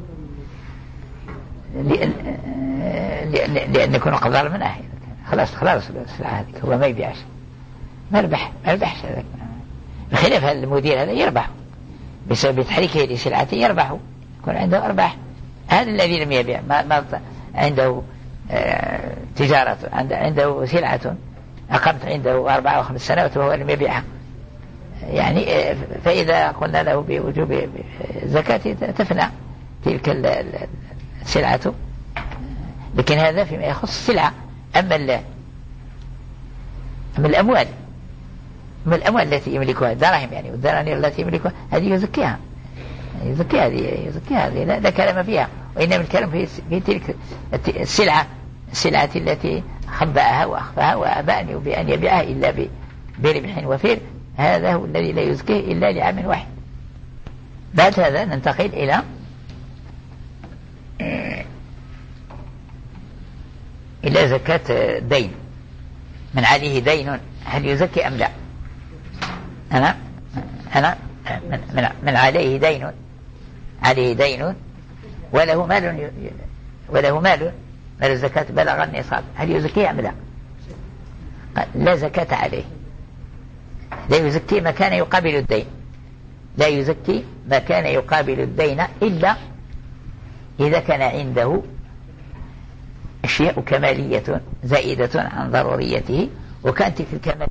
لأن لأن يكون قدر منه خلاص خلاص السلعة هذه هو ما يبيعش، ما ربح ما ربحش هذاك، بخلاف المدير هذا يربح بسبب تحريكه لسلعته، يربح يكون عنده أرباح. هذا الذي لم يبيع ما, ما عنده آه تجارة، عنده, عنده سلعة أقمت عنده أربع أو خمس سنوات وهو لم يبيعها، يعني آه فإذا قلنا له بوجوب الزكاة تفنى تلك السلعة. لكن هذا فيما يخص السلعة. أما أما الأموال من الأموال التي يملكها الدراهم يعني والدنانير التي يملكها هذه يزكيها يزكيها هذه يزكيها هذه لا, لا كلام فيها، وإنما الكلام في, في تلك السلعة السلعة التي خبأها وأخفاها وأباني بأن يبيعها إلا بربح وفير، هذا هو الذي لا يزكيه إلا لعام واحد. بعد هذا ننتقل إلى إلى زكاة الدين. من عليه دين هل يزكي أم لا؟ أنا أنا من, من عليه دين عليه دين وله مال وله مال مال الزكاة بلغ النصاب هل يزكيه أم لا؟ قال لا زكاة عليه، لا يزكي ما كان يقابل الدين، لا يزكي ما كان يقابل الدين إلا إذا كان عنده أشياء كمالية زائدة عن ضروريته، وكانت تلك الكمال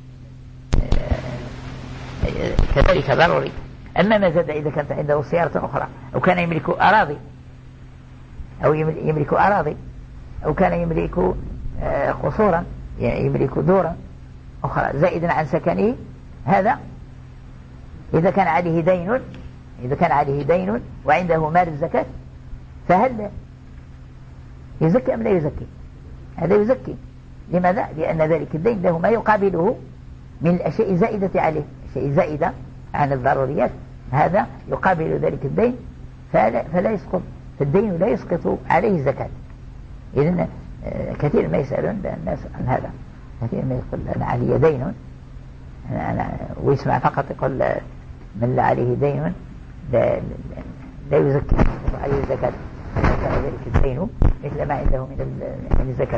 كذلك ضروري. أما ما زاد إذا كانت عنده سيارة أخرى، أو كان يملك أراضي، أو يملك أراضي أو كان يملك قصورا، يعني يملك دورا أخرى زائدا عن سكنه، هذا إذا كان عليه دين، إذا كان عليه دين وعنده مال الزكاة فهل يزكي أم لا يزكي؟ هذا يزكي. لماذا؟ لأن ذلك الدين له ما يقابله من الأشياء الزائدة عليه، أشياء زائدة عن الضروريات، هذا يقابل ذلك الدين فلا, فلا يسقط، فالدين لا يسقط عليه الزكاة. إذن كثير ما يسألون الناس عن هذا، كثير ما يقول أنا علي دين، أنا أنا ويسمع فقط يقول من لا عليه دين لا, لا يزكي عليه الزكاة، كان ذلك الدين مثل ما عنده من الزكاة،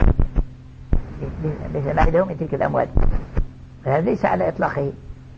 مثل ما عنده من تلك الأموال، فهذا ليس على إطلاقه.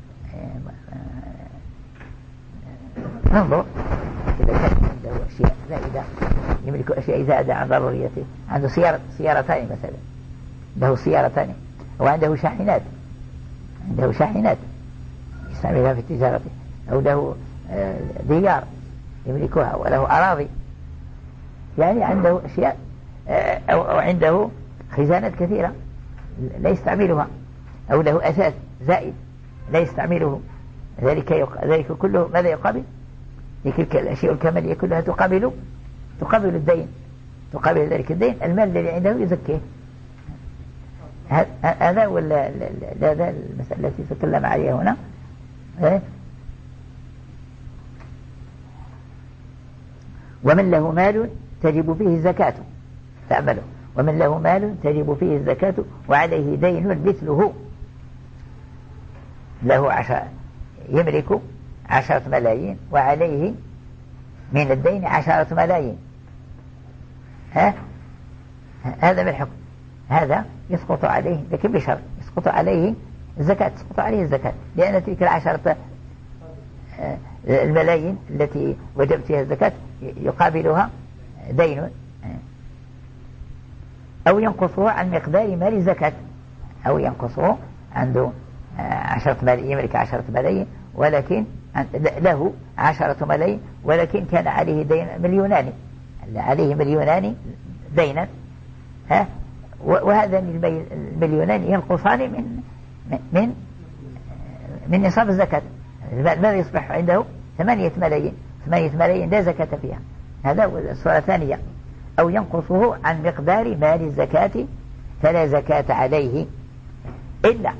ننظر إذا كان عنده أشياء زائدة، يملك أشياء زائدة عن ضروريته، عنده سيارة سيارتان مثلا، له سيارتان، وعنده شاحنات، عنده شاحنات يستعملها في التجارة، أو له ديار يملكها، وله أراضي، يعني عنده أشياء، أو عنده خزانات كثيرة لا يستعملها، أو له أساس زائد لا يستعمله، ذلك يق... ذلك كله ماذا يقابل؟ تلك الأشياء الكمالية كلها تقابل تقابل الدين، تقابل ذلك الدين، المال الذي عنده يزكيه. هذا ولا لا؟ هذا المسألة التي تكلم عليها هنا. ومن له مال تجب فيه الزكاة، فأعمله، ومن له مال تجب فيه الزكاة وعليه دين مثله، له عشر، يملك عشرة ملايين وعليه من الدين عشرة ملايين، ها؟ هذا من الحكم، هذا يسقط عليه، لكن بشرط يسقط عليه الزكاة، تسقط عليه الزكاة، لأن تلك العشرة الملايين التي وجبت فيها الزكاة يقابلها دين، أو ينقصه عن مقدار مال الزكاة، أو ينقصه عنده عشرة ملايين، يملك عشرة ملايين ولكن له عشرة ملايين ولكن كان عليه دين مليونان، عليه مليونان دينا، ها؟ وهذان المليونان ينقصان من من من نصاب الزكاة، ماذا يصبح عنده؟ ثمانية ملايين، ثمانية ملايين لا زكاة فيها، هذا الصورة الثانية. أو ينقصه عن مقدار مال الزكاة فلا زكاة عليه إلا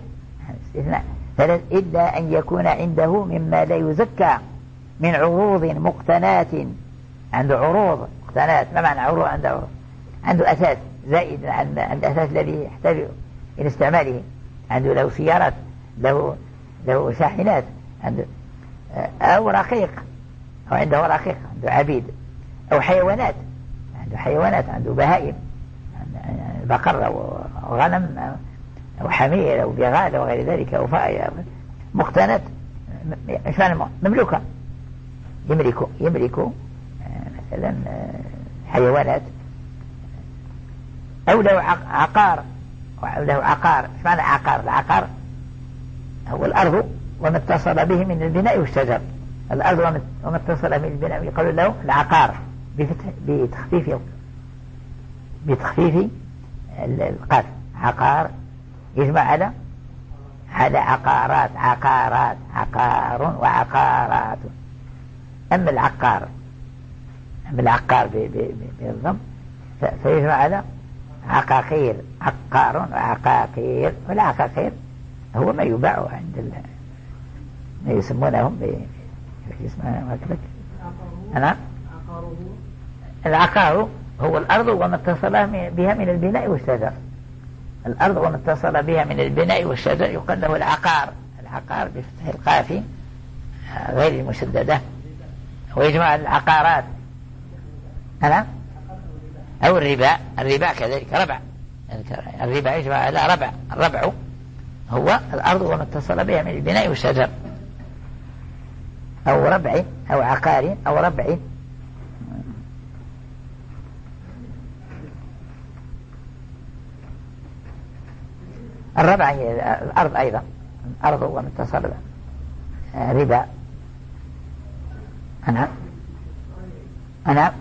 إلا أن يكون عنده مما لا يزكى من عروض مقتنات، عنده عروض مقتنات. ما معنى عروض؟ عنده عروض، عنده أساس زائد عن الأساس الذي يحتاج إلى استعماله، عنده له سيارات، له له شاحنات، عنده أو رقيق، أو عنده رقيق، عنده عبيد، أو حيوانات، عنده حيوانات، عنده بهائم، بقر أو غنم أو حمير أو بغال أو غير ذلك، أو فائر مقتنات مملوكة، يملك يملك مثلا حيوانات، أو له عقار، أو له عقار. ايش معنى عقار؟ العقار هو الأرض وما اتصل به من البناء والشجر، الأرض وما اتصل به من البناء يقول له العقار بتخفيف بتخفيف القاف، عقار يجمع على على عقارات، عقارات، عقار وعقارات. أما العقار أما العقار بالضم فيجمع على عقاقير، عقار وعقاقير. والعقاقير هو ما يباع عند ال... ما يسمونهم ب اسمها هكذا. أنا العقار هو الأرض وما اتصل بها من البناء والشجر، الأرض وما اتصل بها من البناء والشجر يقال له العقار، العقار بفتح القاف غير المشددة. ويجمع العقارات. أنا أو الربا. الربا كذلك ربع، الربا يجمع على ربع. الربع هو الأرض وما اتصل بها من البناء والشجر، أو ربع أو عقار أو ربع. الربع هي الأرض أيضا، الأرض وما اتصل بها. ربا. أنا أنا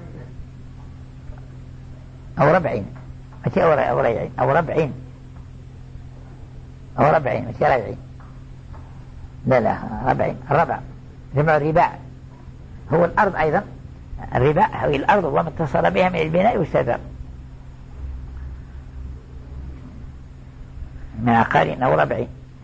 أو ربعين متى أو ربعين أو ربعين أو ربعين متى ربعين لا لا ربعين. الربع جمع الرباع هو الأرض أيضا. الرباع هي الأرض وما اتصل بها من البناء والشجر من عقار أو ربع.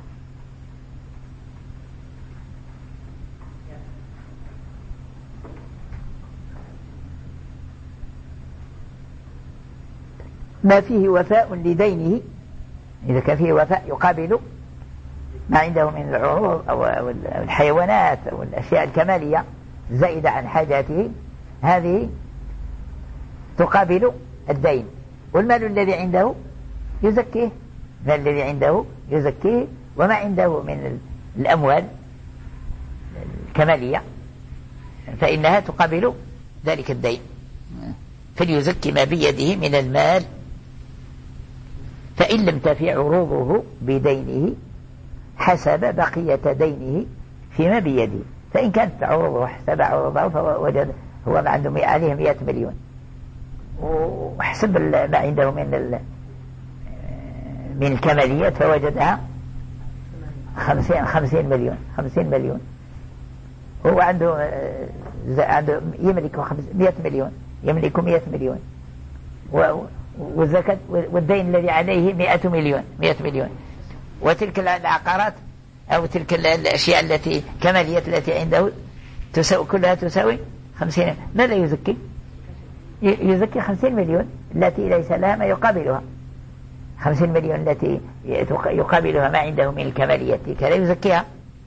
ما فيه وفاء لدينه، إذا كان فيه وفاء يقابل ما عنده من العروض أو الحيوانات أو الأشياء الكمالية زائدة عن حاجاته، هذه تقابل الدين. والمال الذي عنده يزكيه، المال الذي عنده يزكيه، وما عنده من الأموال الكمالية فإنها تقابل ذلك الدين. فليزكي ما بيده من المال، فإن لم تفي عروضه بدينه حسب بقية دينه فيما بيده. فإن كانت عروضه حسب عروضه فوجد هو ما عنده عليه مئة مليون، وحسب ما عنده من من الكماليات فوجدها خمسين خمسين مليون خمسين مليون. هو عنده عنده يملك مئة مليون، يملك مئة مليون، والزكاة والدين الذي عليه مئة مليون مئة مليون. وتلك العقارات أو تلك الأشياء التي كماليات التي عنده تساوي كلها تساوي خمسين. ماذا يزكي؟ يزكي خمسين مليون التي ليس لها ما يقابلها. خمسين مليون التي يقابلها ما عنده من الكماليات تلك لا يزكيها،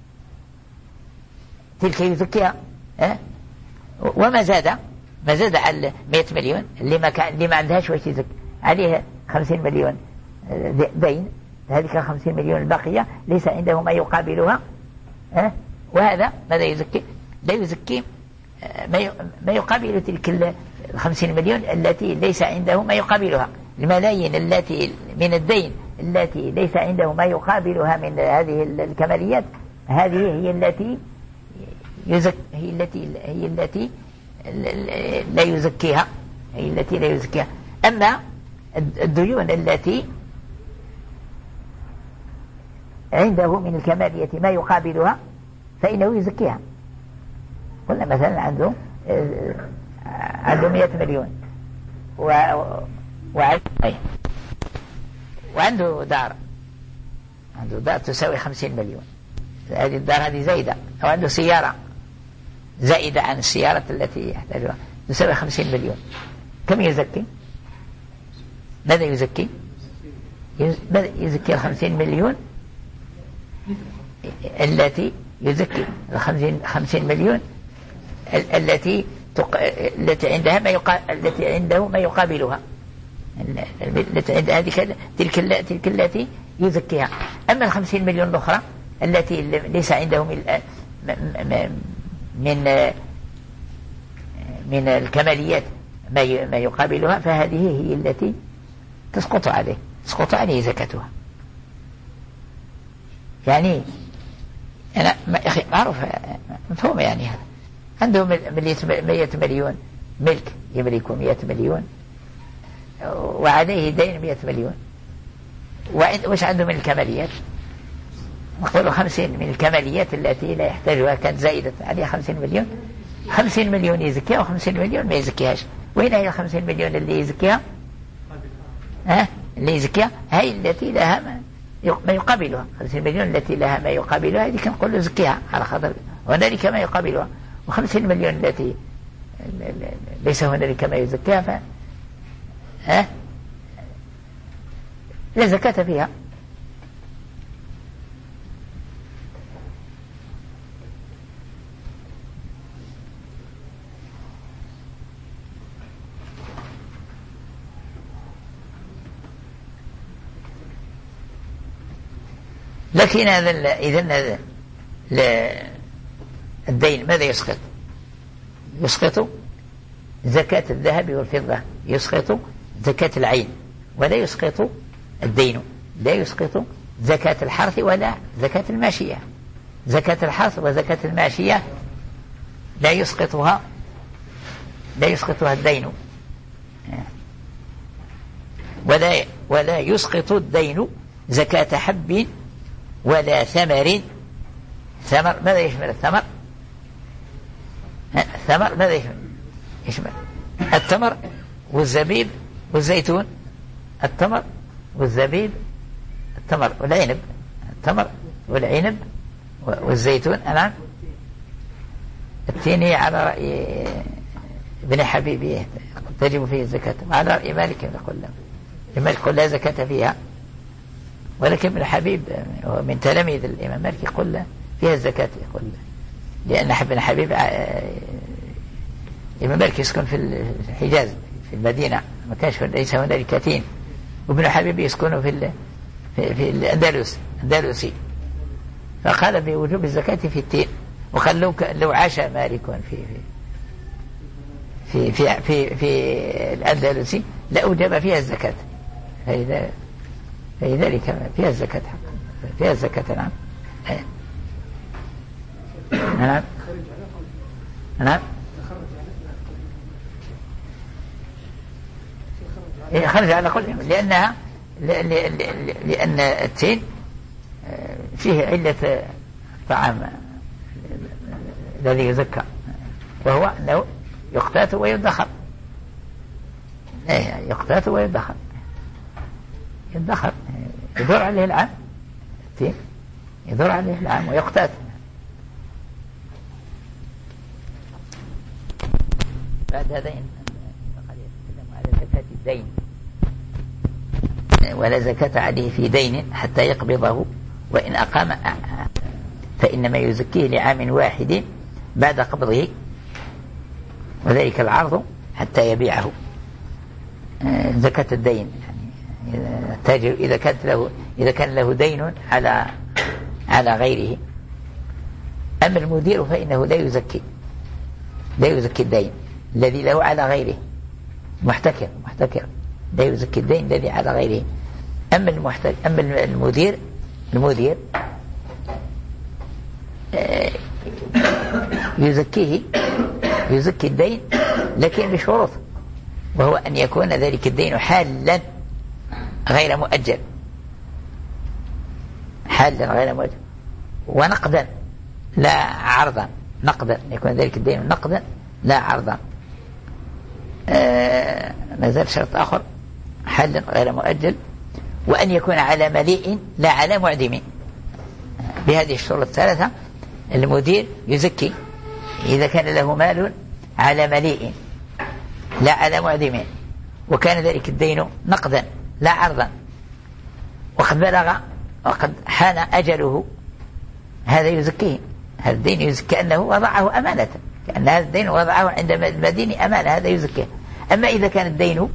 تلك يزكيها. أه؟ وما زاد ما زاد على مئة مليون اللي ما كان اللي ما عندهاش واش يزكي عليها خمسين مليون دين، هذه خمسين مليون الباقية ليس عنده ما يقابلها. أه؟ وهذا ماذا يزكي؟ لا يزكي ما يقابل تلك الخمسين مليون التي ليس عنده ما يقابلها. الملايين التي من الدين التي ليس عنده ما يقابلها من هذه الكماليات، هذه هي التي يزك هي التي هي التي لا يزكيها، هي التي لا يزكيها. أما الديون التي عنده من الكمالية ما يقابلها فإنه يزكيها. قلنا مثلا عنده عنده مئة مليون و... وعنده دار، عنده دار تساوي خمسين مليون، هذه الدار هذه زايدة. أو عنده سيارة زائدة عن السيارة التي يحتاجها تساوي خمسين مليون. كم يزكي؟ ماذا يزكي؟ يزكي الخمسين مليون التي يزكي الخمسين خمسين مليون التي تق... التي عندها ما يقا... التي عنده ما يقابلها، التي عند هذه تلك ال... تلك التي يزكيها. أما الخمسين مليون الأخرى التي ليس عنده من من من الكماليات ما ي... ما يقابلها فهذه هي التي تسقط عليه تسقط عليه زكاتها. يعني أنا يا أخي معروف مفهوم يعني هذا. عنده مئة مليون ملك، يملك مئة مليون وعليه دين مئة مليون، وش عنده من الكماليات؟ نقول خمسين من الكماليات التي لا يحتاجها كانت زائدة عليه خمسين مليون. خمسين مليون يزكيها وخمسين مليون ما يزكيهاش. وين هي الخمسين مليون اللي يزكيها؟ ها اللي يزكيها هي التي لها ما ما يقابلها. خمسين مليون التي لها ما يقابلها هذه كنقول له زكيها على خاطر هنالك ما يقابلها. وخمسين مليون التي ليس هنالك ما يزكيها ف ها لا زكاة فيها. لكن هذا إذن هذا الدين ماذا يسقط؟ يسقط زكاة الذهب والفضة، يسقط زكاة العين، ولا يسقط الدين، لا يسقط زكاة الحرث ولا زكاة الماشية. زكاة الحرث وزكاة الماشية لا يسقطها لا يسقطها الدين، ولا ولا يسقط الدين زكاة حب ولا ثمر. ثمر ماذا يشمل الثمر؟ الثمر ماذا يشمل؟ يشمل التمر والزبيب والزيتون، التمر والزبيب، التمر والعنب، التمر والعنب والزيتون. نعم. التين على رأي ابن حبيبي تجب فيه الزكاة، على رأي مالك يقول له مالك لا زكاة فيها، ولكن ابن حبيب من تلاميذ الإمام مالك يقول له فيها الزكاة، يقول له لأن ابن حبيب الإمام مالك يسكن في الحجاز في المدينة، ما كانش ليس هنالك تين، وابن حبيب يسكن في في, في الأندلس أندلسي، فقال بوجوب الزكاة في التين. وقال لو لو عاش مالك في في في في, في الأندلسي لأوجب فيها الزكاة، فإذا فلذلك فيها الزكاة حقا، فيها الزكاة. نعم. نعم. نعم. خرج على كل، لأنها لأن التين فيه علة طعام الذي يزكى، وهو أنه يقتات ويدخر. يقتات ويدخر، يدخر يدور عليه العام، التين يدور عليه العام ويقتات. بعد هذا يتكلم على زكاة الدين، ولا زكاة عليه في دين حتى يقبضه، وإن أقام فإنما يزكيه لعام واحد بعد قبضه، وذلك العرض حتى يبيعه. زكاة الدين يعني التاجر إذا كانت له إذا كان له دين على على غيره. أما المدير فإنه لا يزكي لا يزكي الدين الذي له على غيره، محتكر محتكر لا يزكي الدين الذي على غيره. أما المحتكر أما المدير المدير يزكيه يزكي الدين، لكن بشروط، وهو أن يكون ذلك الدين حالا غير مؤجل، حالا غير مؤجل، ونقدا لا عرضا، نقدا يكون ذلك الدين نقدا لا عرضا. آه ما زال شرط آخر، حالا غير مؤجل، وأن يكون على مليء لا على معدم. بهذه الشروط الثلاثة المدير يزكي إذا كان له مال على مليء لا على معدم، وكان ذلك الدين نقدا لا عرضا، وقد بلغ وقد حان أجله، هذا يزكيه. هذا الدين يزكي كأنه وضعه أمانة، كأن هذا الدين وضعه عند المدين أمانة، هذا يزكيه. أما إذا كان الدين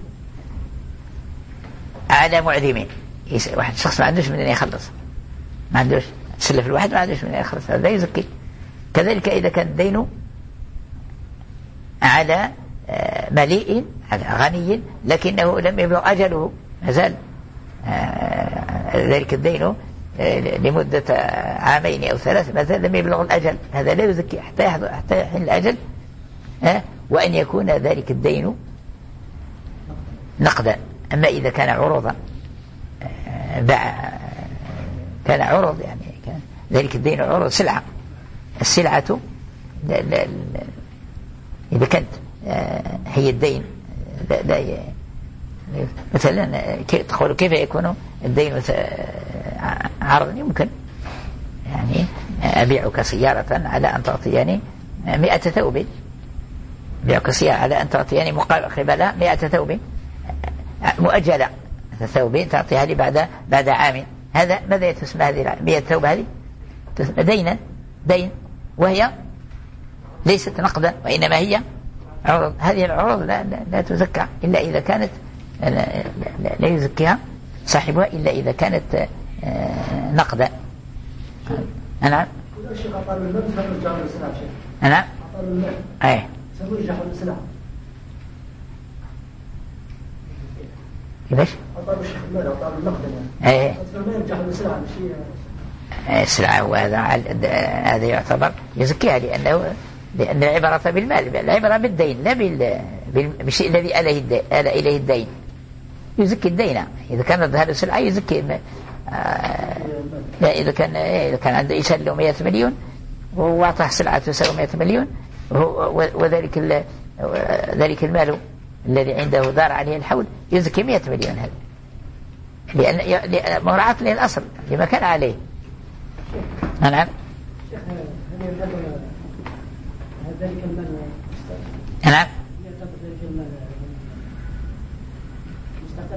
على معدم، واحد شخص ما عندوش من أن يخلص، ما عندوش تسلف الواحد ما عندوش من أن يخلص، هذا يزكي. كذلك إذا كان الدين على مليء على غني لكنه لم يبلغ أجله، ما زال ذلك الدين لمدة عامين أو ثلاث ما زال لم يبلغ الأجل، هذا لا يزكي حتى حتى يحل الأجل. وأن يكون ذلك الدين نقدا. أما إذا كان عروضا كان عروض يعني كان ذلك الدين عروض سلعة، السلعة لا لا لا إذا كانت هي الدين لا لا مثلا تقول كيف يكون الدين عرضا؟ يمكن يعني أبيعك سيارة على أن تعطيني مئة ثوب، أبيعك سيارة على أن تعطيني مقابلها مئة ثوب مؤجلة، ثوبين تعطيها لي بعد بعد عام. هذا ماذا تسمى هذه مئة ثوب؟ هذه تسمى دينا، دين، وهي ليست نقدا وإنما هي عروض. هذه العروض لا, لا, لا تزكى إلا إذا كانت لا, لا, لا يزكيها صاحبها إلا إذا كانت نقدا. نعم. نعم. ايه كيفاش؟ أطار الشيخ المال أطار النقد ايه ما يرجع للسلعة شيء السلعة، وهذا هذا يعتبر يزكيها، لأنه لأن العبرة بالمال، العبرة بالدين لا بالشيء الذي آل إليه الدين. يزكي الدين إذا كان هذا السلعة يزكي. إذا كان إذا كان عنده يسلم مئة مليون وأعطاه سلعة تساوي مئة مليون، وذلك ذلك المال الذي عنده دار عليه الحول يزكي مئة مليون، هذا لأن مراعاة للأصل لما كان عليه. نعم. ذلك المال نعم. ذلك المال مستقر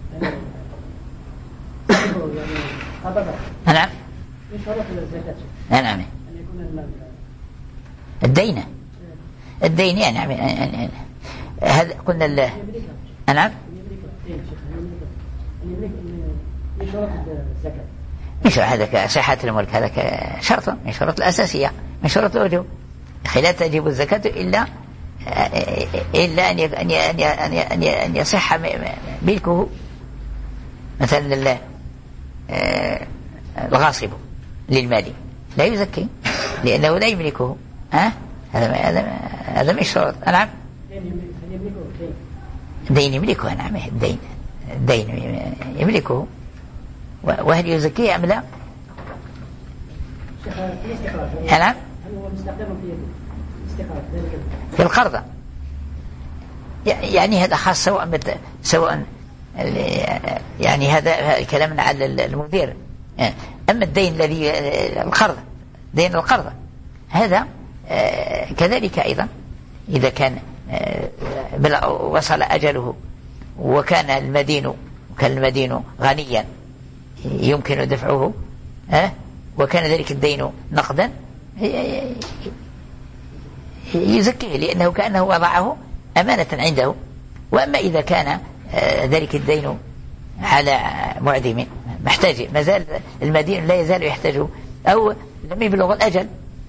يعني نعم. من شروط الزكاة نعم أن يكون المال الدين الدين يعني يعني هذا قلنا له. نعم. من شروط الزكاة مش هذا صحة الملك، هذا شرط من شروط الأساسية من شروط الوجوب. لا تجب الزكاة إلا إلا أن أن أن أن يصح ملكه، مثلا الغاصب للمال لا يزكي لأنه لا يملكه. ها هذا هذا هذا من شروط. نعم. الدين يملكه. نعم. الدين الدين يملكه، وهل يزكيه أم لا؟ نعم. في القرض يعني هذا خاص سواء سواء يعني هذا كلامنا على المدير. أما الدين الذي القرض دين القرض هذا كذلك أيضا إذا كان وصل أجله وكان المدين وكان المدين غنيا يمكن دفعه، وكان ذلك الدين نقدا يزكيه لأنه كأنه وضعه أمانة عنده. وأما إذا كان ذلك الدين على معدم محتاج، ما زال المدين لا يزال يحتاجه أو لم يبلغ الأجل،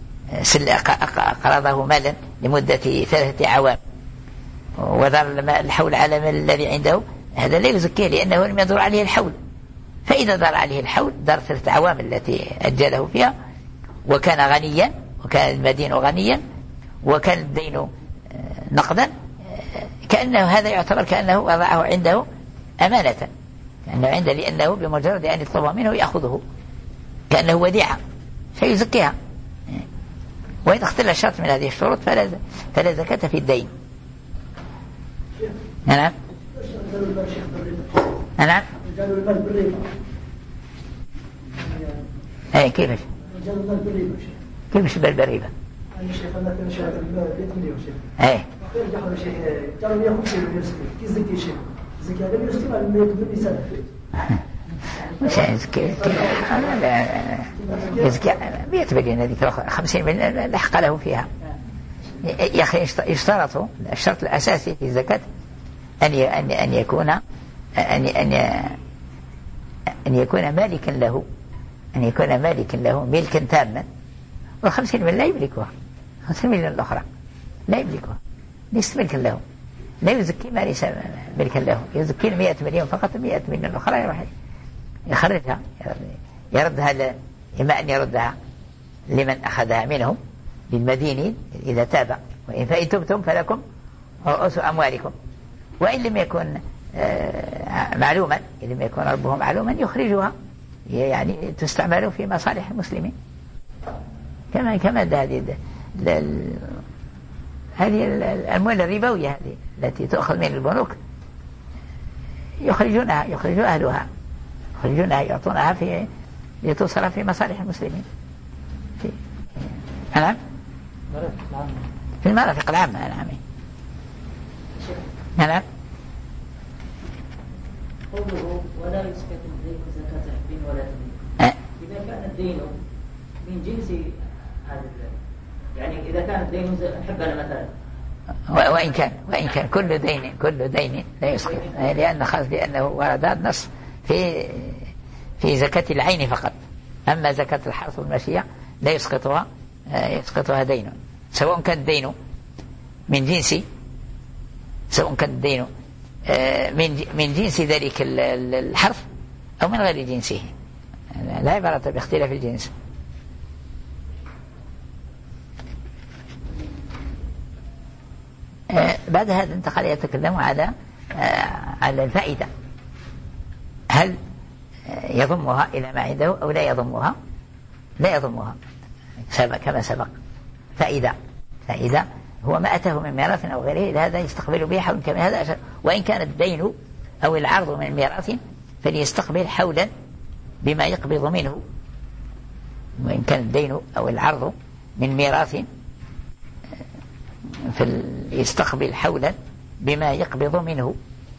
قرضه مالا لمدة ثلاثة عوام ودار الحول على مال الذي عنده، هذا لا يزكيه لأنه لم يدور عليه الحول. فإذا دار عليه الحول دار ثلاثة عوام التي أجله فيها وكان غنيا وكان المدين غنيا وكان الدين نقدا، كأنه هذا يعتبر كأنه وضعه عنده أمانة، كأنه عنده لأنه بمجرد أن يطلب منه يأخذه كأنه وديعة فيزكيها. وإذا اختل شرط من هذه الشروط فلا فلا زكاة في الدين. نعم. نعم. أي كيفش كيفش بالبريبة أي مش يزكي يزكي مئة مليون هذيك خمسين مليون لحق له فيها. يا أخي يشترط الشرط الأساسي في الزكاة أن أن أن يكون أن أن أن يكون مالكا له أن يكون مالكا له ملكا تاما، والخمسين مليون لا يملكها، خمسين مليون الأخرى لا يملكها، ليست ملكا له، لا يزكي ما ليس ملكا له، يزكي مئة مليون فقط، مئة مليون الأخرى يروح يخرجها يردها ل... إما أن يردها لمن أخذها منهم للمدينين إذا تاب، وإن فإن تبتم فلكم رؤوس أموالكم، وإن لم يكن معلوما إن لم يكن ربه معلوما يخرجها يعني تستعمل في مصالح المسلمين. كما كما هذه هذه الأموال الربوية هذه التي تأخذ من البنوك يخرجونها يخرج أهلها يخرجونها يعطونها في لتصرف في مصالح المسلمين في نعم في المرافق العامة. نعم. نعم. قوله ولا يسكت الدين زكاة الدين ولا تدين، إذا كان الدين من جنس هذا يعني إذا كان الدين حبنا مثلا وإن كان وإن كان كل دين كل دين لا يسقط، لأن خاص لأنه ورد النص في في زكاة العين فقط، أما زكاة الحرث والماشية لا يسقطها يسقطها دين، سواء كان الدين من جنس سواء كان الدين من من جنس ذلك الحرث أو من غير جنسه، لا عبارة باختلاف الجنس. بعد هذا انتقل يتكلم على على الفائدة، هل يضمها إلى ما عنده أو لا يضمها؟ لا يضمها كما سبق. فائدة فائدة هو ما أتاه من ميراث أو غيره، هذا يستقبل به حول كما هذا، وإن كان الدين أو العرض من ميراث فليستقبل حولا بما يقبض منه، وإن كان الدين أو العرض من ميراث فليستقبل حولا بما يقبض منه.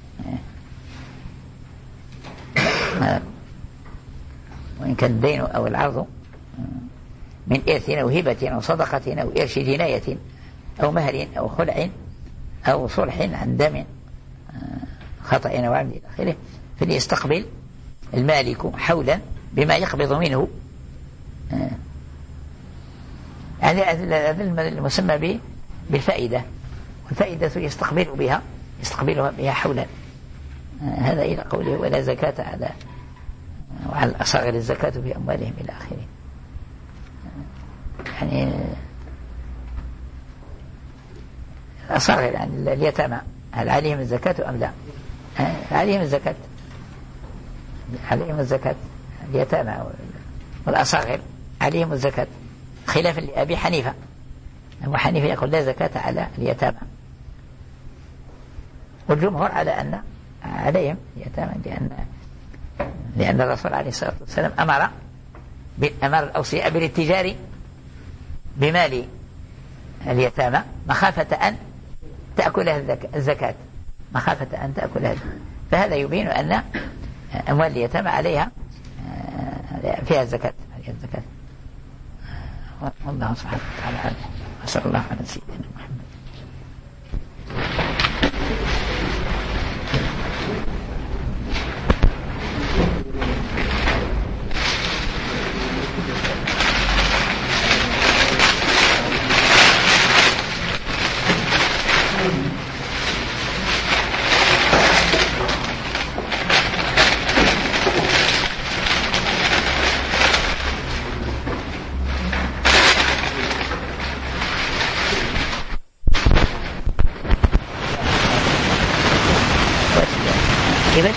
وإن كان الدين أو العرض من إرث أو هبة أو صدقة أو إرش جناية أو مهر أو خلع أو صلح عن دم خطأ أو عمد إلى آخره، فليستقبل المالك حولا بما يقبض منه. هذا المسمى بالفائدة، والفائدة يستقبل بها يستقبلها بها حولا. هذا إلى قوله ولا زكاة على وعلى الأصاغر الزكاة في أموالهم إلى آخره. يعني الأصاغر يعني اليتامى هل عليهم الزكاة أم لا؟ عليهم الزكاة عليهم الزكاة اليتامى والأصاغر عليهم الزكاة، خلافا لأبي حنيفة. أبو حنيفة يقول لا زكاة على اليتامى، والجمهور على أن عليهم اليتامى، لأن لأن الرسول عليه الصلاة والسلام أمر أمر الأوصياء بالاتجار بمال اليتامى مخافة أن تأكلها الزكاة مخافة أن تأكلها. فهذا يبين أن أموال اليتامى عليها فيها الزكاة عليها الزكاة. والله سبحانه وتعالى وصلى الله على سيدنا محمد. كيف؟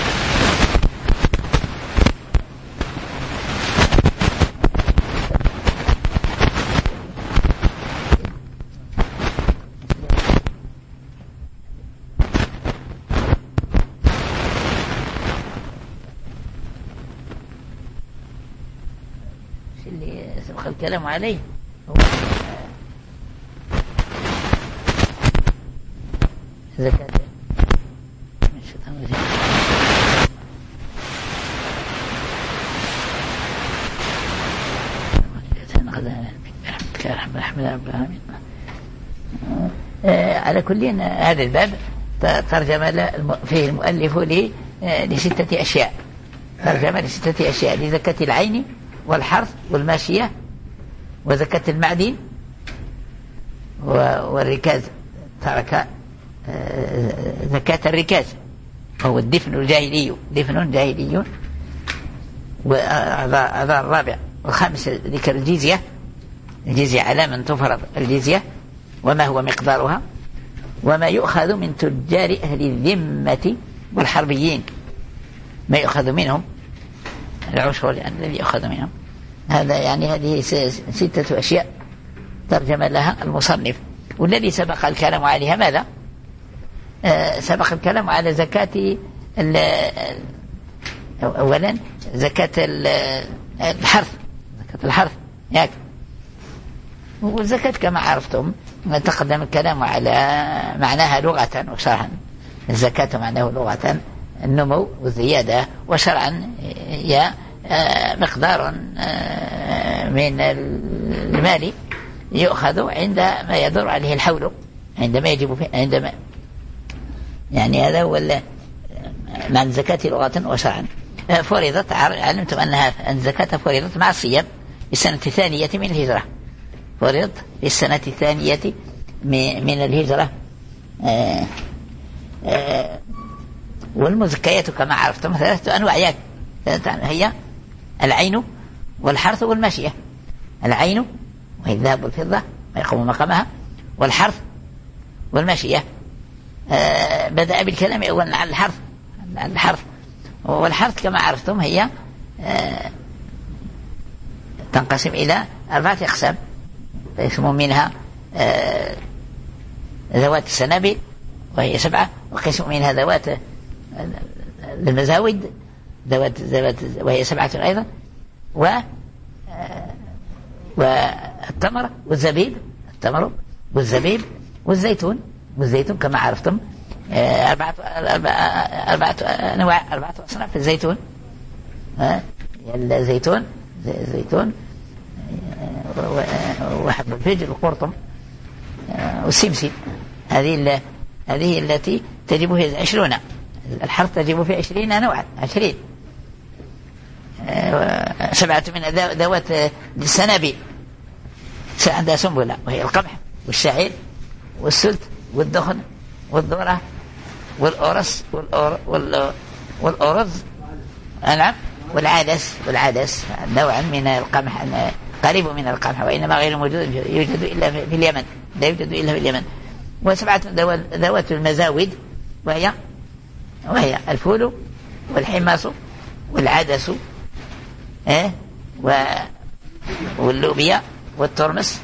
اللي سبق الكلام عليه هو زكاة على كل هذا الباب ترجم فيه المؤلف لستة أشياء، ترجم لستة أشياء: لزكاة العين والحرث والماشية وزكاة المعدن والركاز، ترك زكاة الركاز وهو الدفن الجاهلي، دفن جاهلي. وهذا الرابع. والخامس ذكر الجزية، الجزية على من تفرض الجزية وما هو مقدارها، وما يؤخذ من تجار أهل الذمة والحربيين، ما يؤخذ منهم العشر الذي يؤخذ منهم. هذا يعني هذه ستة أشياء ترجم لها المصنف. والذي سبق الكلام عليها ماذا؟ آه سبق الكلام على زكاة أولا زكاة الحرث، زكاة الحرث ياك. والزكاة كما عرفتم تقدم الكلام على معناها لغة وشرعا. الزكاة معناه لغة النمو والزيادة، وشرعا هي مقدار من المال يؤخذ عندما يدور عليه الحول، عندما يجب فيه عندما يعني هذا هو معنى الزكاة لغة وشرعا. فرضت، علمتم أنها أن الزكاة فرضت مع الصيام في السنة الثانية من الهجرة، فرضت في السنة الثانية من الهجرة. آآ آآ والمزكيات كما عرفتم ثلاثة أنواع، هي العين والحرث والماشية. العين وهي الذهب والفضة ويقوم مقامها، والحرث والماشية. بدأ بالكلام أولا عن الحرث. الحرث والحرث كما عرفتم هي تنقسم إلى أربعة أقسام، يسمون منها ذوات السنابل وهي سبعة، وقسم منها ذوات المزاود ذوات ذوات وهي سبعة أيضا، و والتمر والزبيب، التمر والزبيب والزيتون، والزيتون كما عرفتم أربعة أربعة أنواع، أربعة أصناف في الزيتون. الزيتون زيتون وحب الفجل والقرطم والسمسم، هذه هذه التي تجب في عشرون. الحرث تجب في عشرين نوعا، عشرين. سبعة من ذوات السنابل عندها سنبلة وهي القمح والشعير والسلت والدخن والذرة والأرز والأرز نعم والعدس، والعدس نوعا من القمح قريب من القمح، وإنما غير موجود يوجد إلا في اليمن، لا يوجد إلا في اليمن. وسبعة ذوات المزاود وهي وهي الفول والحمص والعدس اه واللوبيا والترمس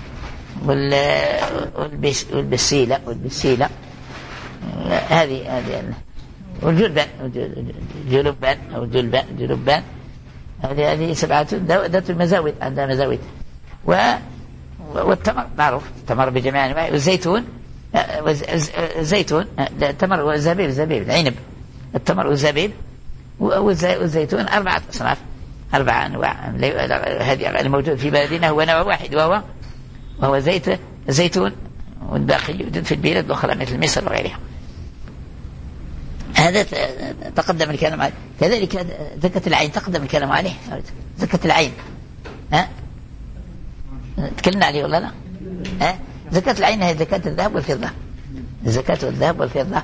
والبسيلة والبسيلة هذه هذه والجلبان جلبان أو جلبان جلبان هذه هذه سبعة ذات المزاود، عندها مزاود. والتمر معروف، التمر بجميع أنواعه، والزيتون الزيتون التمر والزبيب، الزبيب العنب، التمر والزبيب والزيتون أربعة أصناف، أربعة أنواع. هذه الموجود في بلدنا هو نوع واحد، وهو وهو زيت الزيتون، والباقي يوجد في البلاد الأخرى مثل مصر وغيرها. هذا تقدم الكلام عليه. كذلك زكاة العين تقدم الكلام عليه. زكاة العين ها تكلمنا عليه ولا لا؟ ها زكاة العين هي زكاة الذهب والفضة، زكاة الذهب والفضة،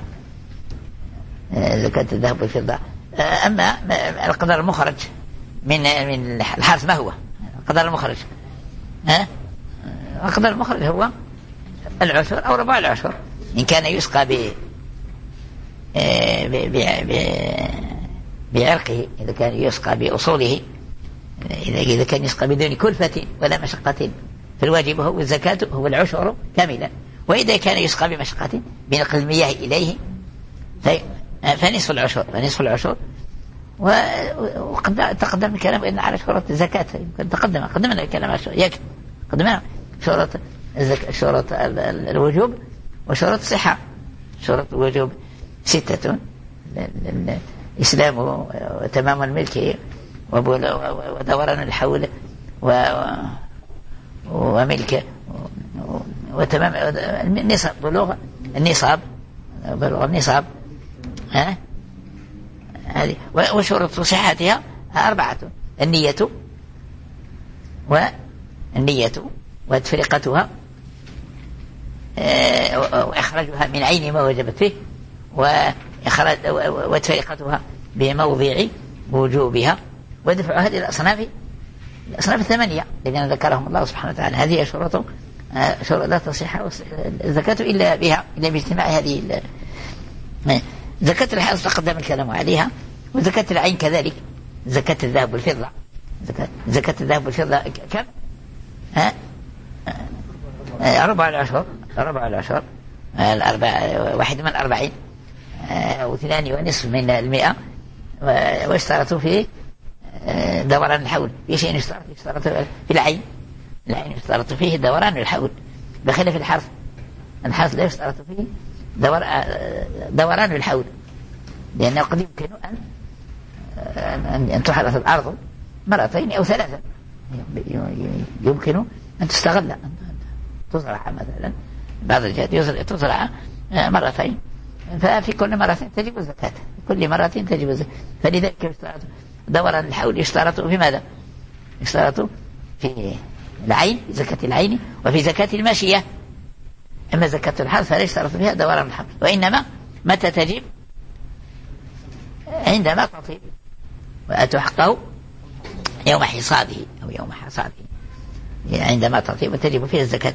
زكاة الذهب والفضة. أما القدر المخرج من من الحرث ما هو القدر المخرج؟ ها القدر المخرج هو العشر أو ربع العشر، إن كان يسقى ب بعرقه، إذا كان يسقى بأصوله، إذا كان يسقى بدون كلفة ولا مشقة فالواجب هو الزكاة هو العشر كاملا. وإذا كان يسقى بمشقة بنقل المياه إليه فنصف العشر، فنصف العشر. وقد تقدم الكلام إن على شروط الزكاة، تقدم قدمنا الكلام على شروط يكفي، قدمنا شروط الزكاة، شروط الوجوب وشروط الصحة. شروط الوجوب ستة: الإسلام وتمام الملك ودوران الحول وملك وتمام النصاب، بلوغ النصاب، بلوغ النصاب ها هذه. وشروط صحتها أربعة: النية والنية وتفرقتها وإخراجها من عين ما وجبت فيه، وإخراج وتفرقتها بموضع وجوبها، ودفع هذه الأصناف الأصناف الثمانية الذين ذكرهم الله سبحانه وتعالى. هذه شروط شروط لا تصح الزكاة إلا بها، إلا باجتماع هذه. زكاة الحرث تقدم الكلام عليها. وزكاة العين كذلك، زكاة الذهب والفضة. زكاة, زكاة الذهب والفضة كم؟ ها ربع العشر، ربع العشر الأربع، واحد من أربعين واثنان ونصف من المئة. واشترطوا في دوران الحول. في شيء يشترط يشترط في العين، العين يشترط فيه دوران الحول بخلاف الحرث. الحرث لا يشترط فيه دور دوران الحول، لأنه قد يمكن أن أن تحرث الأرض مرتين أو ثلاثة، يمكن أن تستغل، أن تزرع مثلا بعض الجهات تزرع مرتين، ففي كل مرة تجب الزكاة، كل مرة تجب الزكاة. فلذلك دوران الحول يشترط في ماذا؟ يشترط في العين، زكاة العين، وفي زكاة الماشية. أما زكاة الحرث فلا يشترط فيها دوران الحول، وإنما متى تجب؟ عندما تطيب، وآتوا حقه يوم حصاده أو يوم حصاده، عندما تطيب وتجب فيها الزكاة.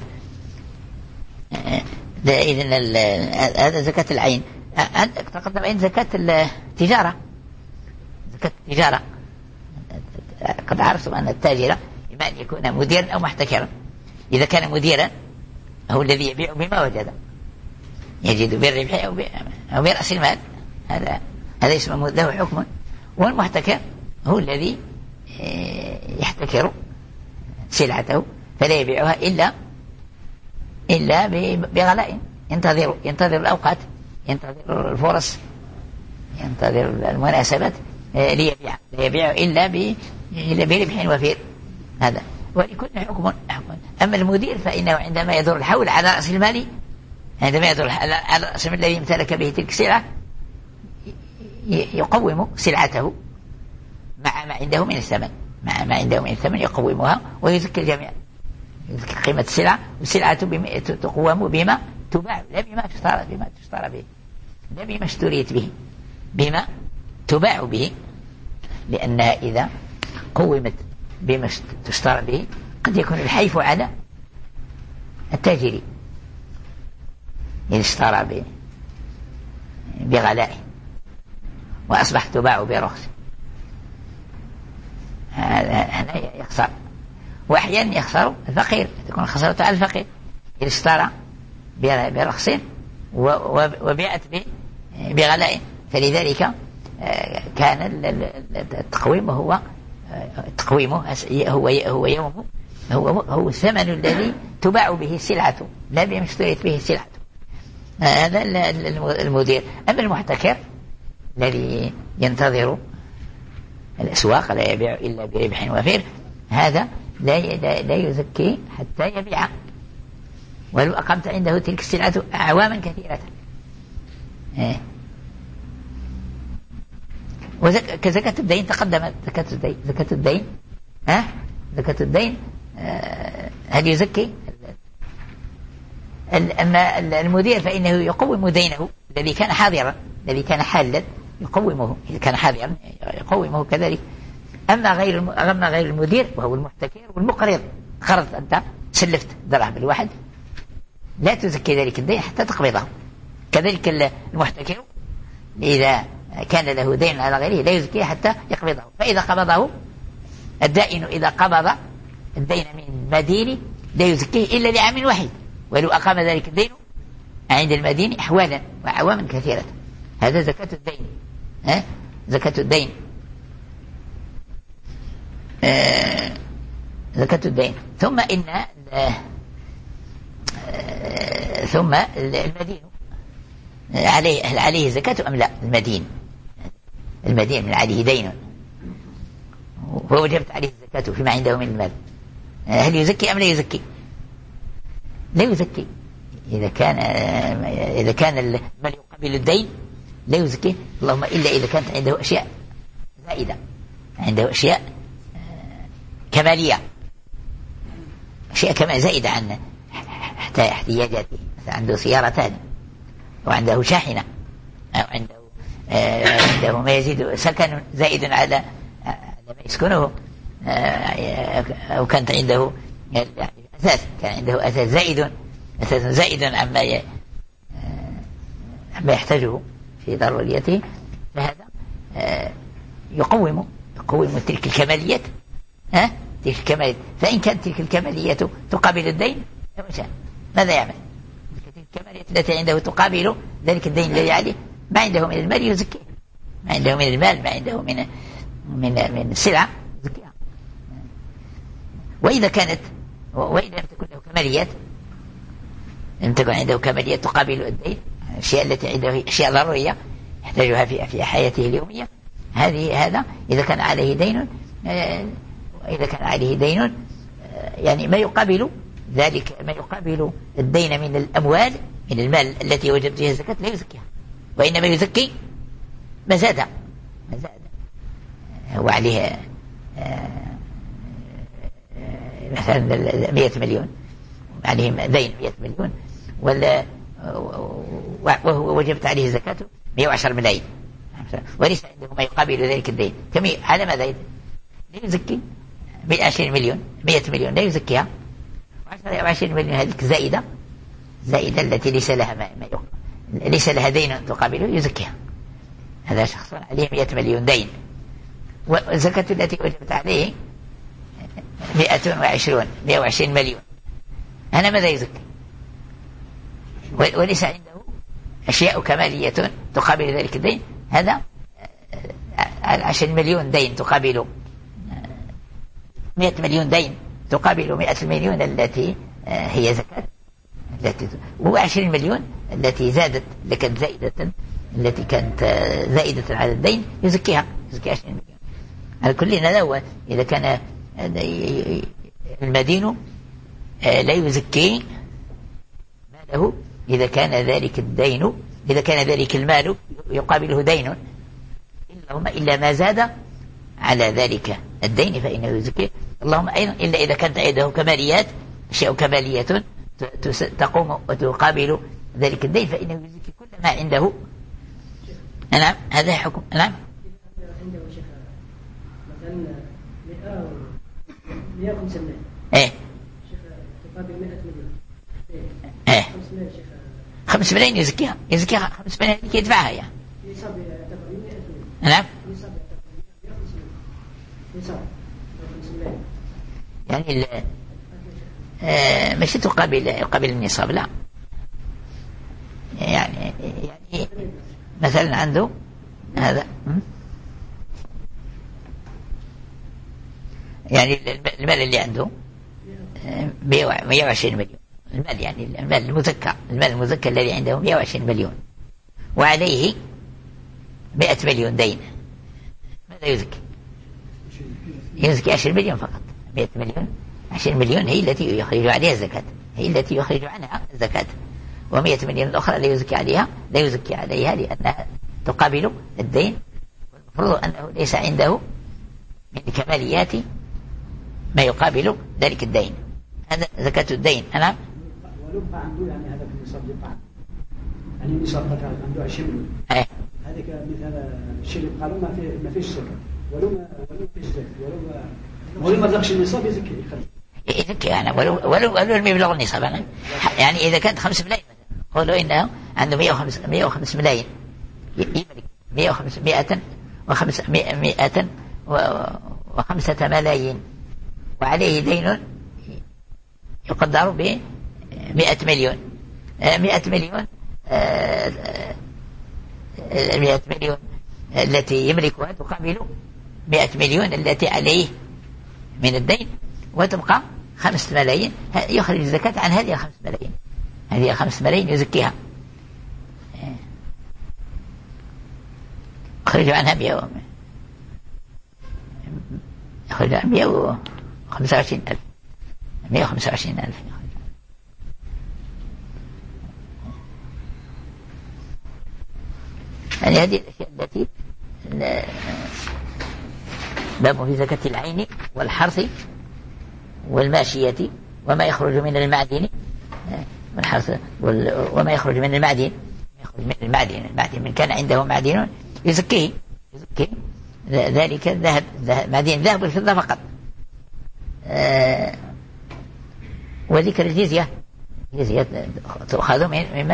إذن هذا زكاة العين. تقدم عند زكاة التجارة. زكاة التجارة قد عرفتم أن التاجر إما أن يكون مديرا أو محتكرا. إذا كان مديرا هو الذي يبيع بما وجد، يجد بالربح أو برأس المال، هذا هذا اسمه له حكم. والمحتكر هو الذي يحتكر سلعته فلا يبيعها إلا إلا بغلاء، ينتظر ينتظر الأوقات، ينتظر الفرص، ينتظر المناسبات ليبيع، لا يبيع إلا بربح وفير. هذا ولكل حكم. أما المدير فإنه عندما يدور الحول على رأس المال، عندما يدور على رأس المال الذي امتلك به تلك السلعة، يقوم سلعته مع ما عنده من الثمن، مع ما عنده من الثمن يقومها ويزكي الجميع، يزكي قيمة السلعة، والسلعة تقوم بما تباع لا بما تشترى بما تشترى به لا بما اشتريت به، بما تباع به. لأنها إذا قومت بما تشترى به قد يكون الحيف على التاجر إذا اشترى بغلاء وأصبح تباع برخص، هذا يخسر. وأحيانا يخسر الفقير، تكون خسارته على الفقير إذا اشترى برخص وبيعت بغلاء. فلذلك كان التقويم هو تقويمه هو هو يوم هو هو الثمن الذي تباع به السلعة لا بما اشتريت به السلعة. هذا المدير. أما المحتكر الذي ينتظر الأسواق لا يبيع إلا بربح وفير، هذا لا لا يزكي حتى يبيع، ولو أقمت عنده تلك السلعة أعواما كثيرة. وكزكاة الدين تقدمت. زكاة الدين زكاة الدين ها زكاة الدين هل يزكي؟ أما المدير فإنه يقوم دينه الذي كان حاضرا، الذي كان حالا يقومه، إذا كان حاضرا يقومه كذلك. أما غير أما غير المدير وهو المحتكر والمقرض، قرضت أنت سلفت درهم بالواحد لا تزكي ذلك الدين حتى تقبضه. كذلك المحتكر إذا كان له دين على غيره لا يزكيه حتى يقبضه، فإذا قبضه الدائن إذا قبض الدين من مدين لا يزكيه إلا لعام واحد، ولو أقام ذلك الدين عند المدين أحوالا وعواما كثيرة. هذا زكاة الدين. ها؟ زكاة الدين آه زكاة الدين. ثم إن آه ثم المدين عليه هل عليه زكاة أم لا؟ المدين المدين من عليه دين ووجبت عليه الزكاة فيما عنده من المال، هل يزكي أم لا يزكي؟ لا يزكي. إذا كان إذا كان المال يقابل الدين لا يزكي، اللهم إلا إذا كانت عنده أشياء زائدة، عنده أشياء كمالية، أشياء كما زائدة عن احتياجاته، مثلا عنده سيارتان وعنده شاحنة أو عنده عنده ما يزيد سكن زائد على ما يسكنه، أو كانت عنده أساس، كان عنده أساس زائد أساس زائد عما عما يحتاجه في ضروريته، فهذا يقوم يقوم تلك الكماليات. ها تلك الكماليات، فإن كانت تلك الكماليات تقابل الدين ماذا يعمل؟ تلك الكماليات التي عنده تقابل ذلك الدين الذي عليه، ما عنده من المال يزكيه، ما عنده من المال، ما عنده من من من السلعة يزكيها. وإذا كانت وإذا لم تكن له كماليات، لم تكن عنده كماليات تقابل الدين، الأشياء التي عنده أشياء ضرورية يحتاجها في في حياته اليومية، هذه هذا إذا كان عليه دين، إذا كان عليه دين يعني ما يقابل ذلك، ما يقابل الدين من الأموال، من المال التي وجبت فيها الزكاة لا يزكيها، وإنما يزكي ما زاد ما زاد وعليه مثلا مئة مليون، عليه دين مئة مليون، ولا وهو وجبت عليه زكاة مئة وعشرة ملايين، وليس عنده ما يقابل ذلك الدين، كم على ماذا لا يزكي؟ مئة وعشرين مليون، مئة مليون لا يزكيها، وعشرين مليون هذيك زائدة زائدة التي ليس لها ما يقابل، ليس لها دين تقابله يزكيها. هذا شخص عليه مئة مليون دين، والزكاة التي وجبت عليه مئة وعشرون مئة وعشرين مليون، أنا ماذا يزكي؟ وليس عنده أشياء كمالية تقابل ذلك الدين. هذا عشرين مليون دين تقابل مئة مليون دين تقابل مئة مليون التي هي زكاة، التي وعشرين مليون التي زادت لكانت زائدة، التي كانت زائدة على الدين يزكيها، يزكي عشرين مليون. على كل هذا إذا كان المدين لا يزكي ماله إذا كان ذلك الدين، إذا كان ذلك المال يقابله دين، اللهم إلا ما زاد على ذلك الدين فإنه يزكي. اللهم أيضا إلا إذا كانت عنده كماليات، أشياء كمالية تقوم وتقابل ذلك الدين فإنه يزكي كل ما عنده. نعم هذا حكم. نعم عنده شيخ مثلا مئة وخمسين مليون، ايه شيخ تقابل مئة مليون، ايه خمس ملايين شيخ، خمس ملايين يزكيها، يزكيها خمس ملايين يدفعها يعني. نصاب يعتبر مئة مليون. نعم نصاب يعتبر مئة وخمسين مليون، نصاب خمس ملايين يعني آه مش تقابل يقابل النصاب، لا يعني يعني مثلا عنده هذا يعني المال اللي عنده مئة وعشرين مليون، المال يعني المال المزكى، المال المزكى الذي عنده مئة وعشرين مليون وعليه مئة مليون دين، ماذا يزكي؟ يزكي عشرين مليون فقط. مئة مليون، عشرين مليون هي التي يخرج عليها الزكاة، هي التي يخرج عنها الزكاة، ومئة مليون الأخرى لا يزكي عليها، لا يزكي عليها لأنها تقابل الدين، والمفروض أنه ليس عنده من كماليات ما يقابل ذلك الدين. هذا زكاة الدين. أنا ولو بقى عنده يعني هذا في النصاب يبقى يعني النصاب مثلا عنده عشرين مليون، ايه هذاك مثال الشيء اللي قالوا ما في ما فيش زكاة، ولو ما ولو فيش زكاة، ولو ما ولو ما بلغش النصاب يزكي يخرج يزكي أنا ولو ولو ولو المبلغ النصاب. أنا يعني إذا كانت خمس ملايين قولوا إنه عنده مئة وخمس مئة وخمس ملايين يملك مئة وخمس مئة وخمس مئة وخمسة ملايين وعليه دين يقدر بمئة مليون، مئة مليون مئة مليون التي يملكها تقابل مئة مليون التي عليه من الدين، وتبقى خمس ملايين يخرج الزكاة عن هذه الخمس ملايين، هذه الخمس ملايين يزكيها، يخرج عنها مئة يخرج عنها مئة وخمسة وعشرين ألف، مئة وخمسة وعشرين ألف. يعني هذه الأشياء التي باب في زكاة العين والحرث والماشية وما يخرج من المعدن والحرث وما يخرج من المعدن، يخرج من المعدن، المعدن من كان عنده معدن يزكيه، يزكيه ذلك الذهب، معدن الذهب والفضة فقط. آه وذكر الجزية، الجزية تأخذ من ممن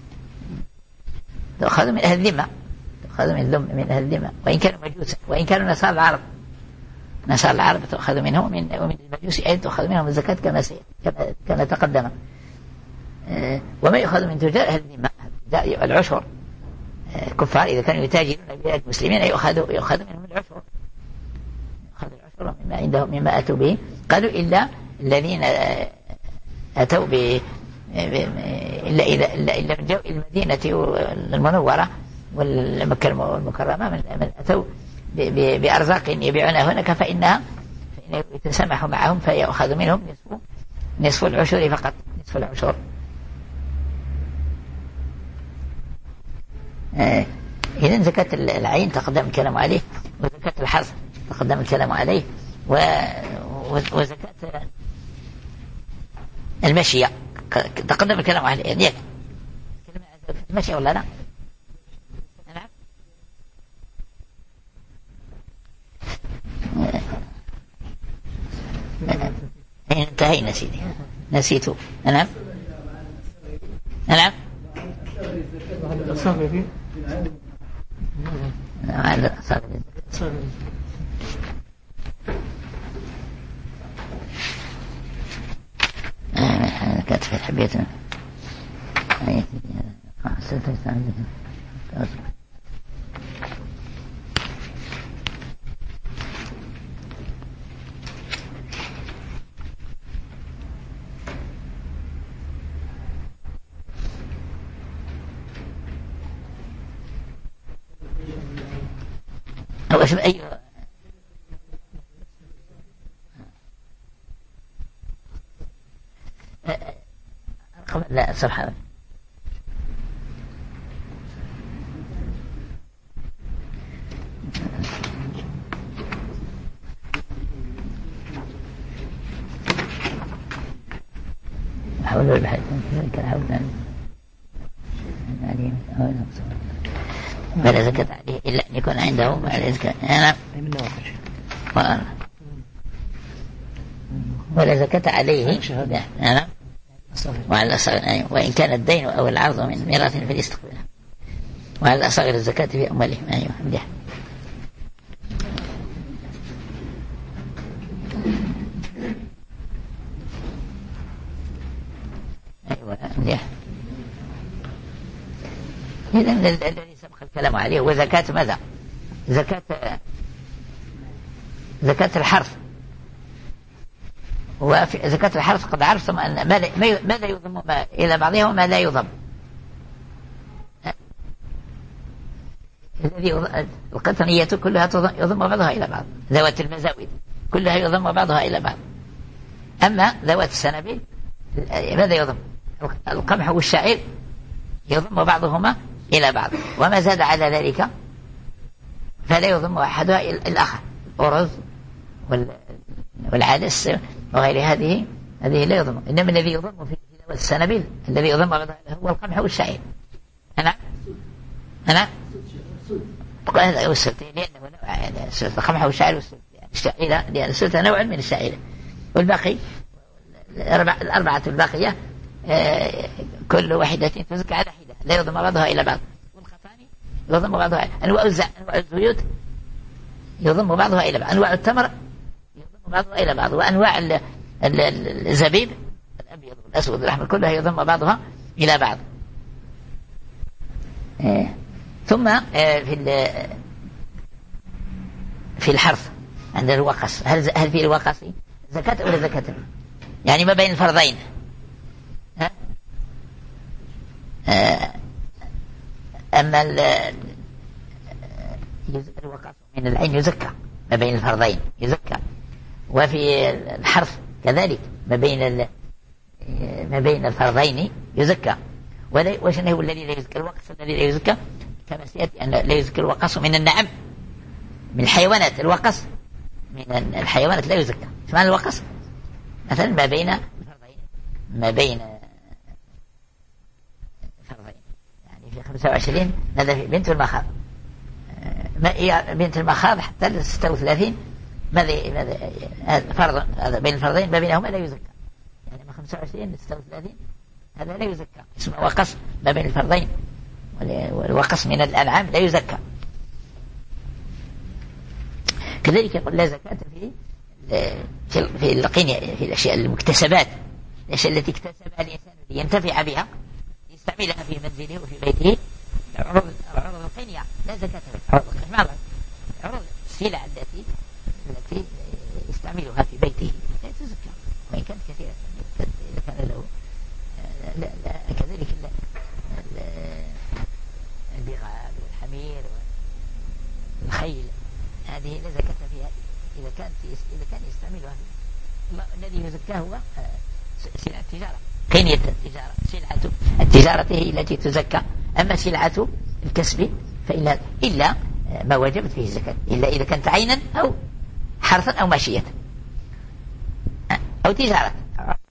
تأخذ من أهل الذمة، تأخذ من من أهل الذمة وإن كانوا مجوسا، وإن كانوا نصارى العرب، نصارى العرب تأخذ منهم من ومن المجوس أيضا تأخذ منهم الزكاة كما كما كما تقدم. آه وما يأخذ من تجار أهل الذمة العشر، آه كفار إذا كانوا يتاجرون ببلاد المسلمين يأخذوا يأخذ منهم العشر، يأخذ العشر مما عندهم مما أتوا به. قالوا إلا الذين أتوا ب إلا إذا إلا إلا من جو المدينة المنورة والمكة المكرمة من أتوا بأرزاق يبيعونها هناك فإنها فإنه يتسامح معهم فيأخذ منهم نصف نصف العشر فقط، نصف العشر. آه إذن زكاة العين تقدم الكلام عليه، وزكاة الحرث تقدم الكلام عليه. وزكاة المشية تقدم الكلام عليه، يعني المشية ولا لا؟ نعم. انتهينا سيدي، نسيته. نعم نعم. هذا صار كانت في حبيتنا أو اسم أي لا صفحة حولوا البحث كان حولا فلا زكاة عليه إلا أن يكون عنده ما زكاة. أنا ولا زكاة عليه. أنا وعلى وإن كان الدين أو العرض من ميراث في الاستقبال، وعلى أصغر الزكاة في أموالهم. أيوة مليح. أيوة مليح. إذن الذي سبق الكلام عليه هو زكاة ماذا؟ زكاة زكاة الحرث. وفي زكاة الحرث قد عرفتم أن ماذا يضم إلى بعضها وما لا يضم. القطنية كلها يضم بعضها إلى بعض، ذوات المزاود كلها يضم بعضها إلى بعض. أما ذوات السنابل ماذا يضم؟ القمح والشعير يضم بعضهما إلى بعض، وما زاد على ذلك فلا يضم أحدها الآخر. الأرز والعدس وغير هذه هذه لا يضم. إنما الذي يضم في ذوات السنابل الذي يضم بعضها هو القمح والشعير. أنا أنا هذا هو السلطة، لأنه نوع القمح والشعير والشعيرة، لأن السلطة نوع من الشعيرة. والباقي الأربعة الباقية كل واحدة تزكى على حدة لا يضم بعضها إلى بعض. والخفاني يضم بعضها، أنواع أنواع الزيوت يضم بعضها إلى بعض، أنواع التمر يضم بعضها إلى بعض، وأنواع الزبيب الأبيض والأسود والأحمر كلها يضم بعضها إلى بعض. ثم في في الحرث عند الوقص، هل هل في الوقص زكاة ولا زكاة؟ يعني ما بين الفرضين. ها؟ أما الوقص من العين يزكى ما بين الفرضين يزكى. وفي الحرث كذلك ما بين ما بين الفرضين يزكى. وشنو هو الذي لا يزكى؟ الوقص الذي لا يزكى كما سيأتي أن لا يزكى الوقص من النعم من الحيوانات. الوقص من الحيوانات لا يزكى. ايش معنى الوقص؟ مثلا ما بين فرضين ما بين فرضين يعني في خمسة وعشرين هذا في بنت المخاض، ما هي بنت المخاض حتى ستة وثلاثين ماذا ماذا هذا فرض هذا بين الفرضين ما بينهما لا يزكى. يعني من خمسة وعشرين ستة وثلاثين هذا لا يزكى، اسمه وقص ما بين الفرضين. والوقص من الأنعام لا يزكى. كذلك يقول لا زكاة في في القنية في الأشياء المكتسبات، الأشياء التي اكتسبها الإنسان لينتفع بها يستعملها في منزله وفي بيته. عروض عروض القنية لا زكاة فيها. عروض السلع التي التي يستعملها في بيته لا تزكى وإن كانت كثيرة. إذا كان له لا لا كذلك البغال والحمير والخيل هذه لا زكاة فيها إذا كان إذا كان يستعملها. الذي يزكاه هو سلعة التجارة، قنية التجارة، سلعة التجارة هي التي تزكى. أما سلعة الكسب فإلا إلا ما وجبت فيه الزكاة، إلا إذا كانت عينا أو حرثا أو ماشية أو تجارة.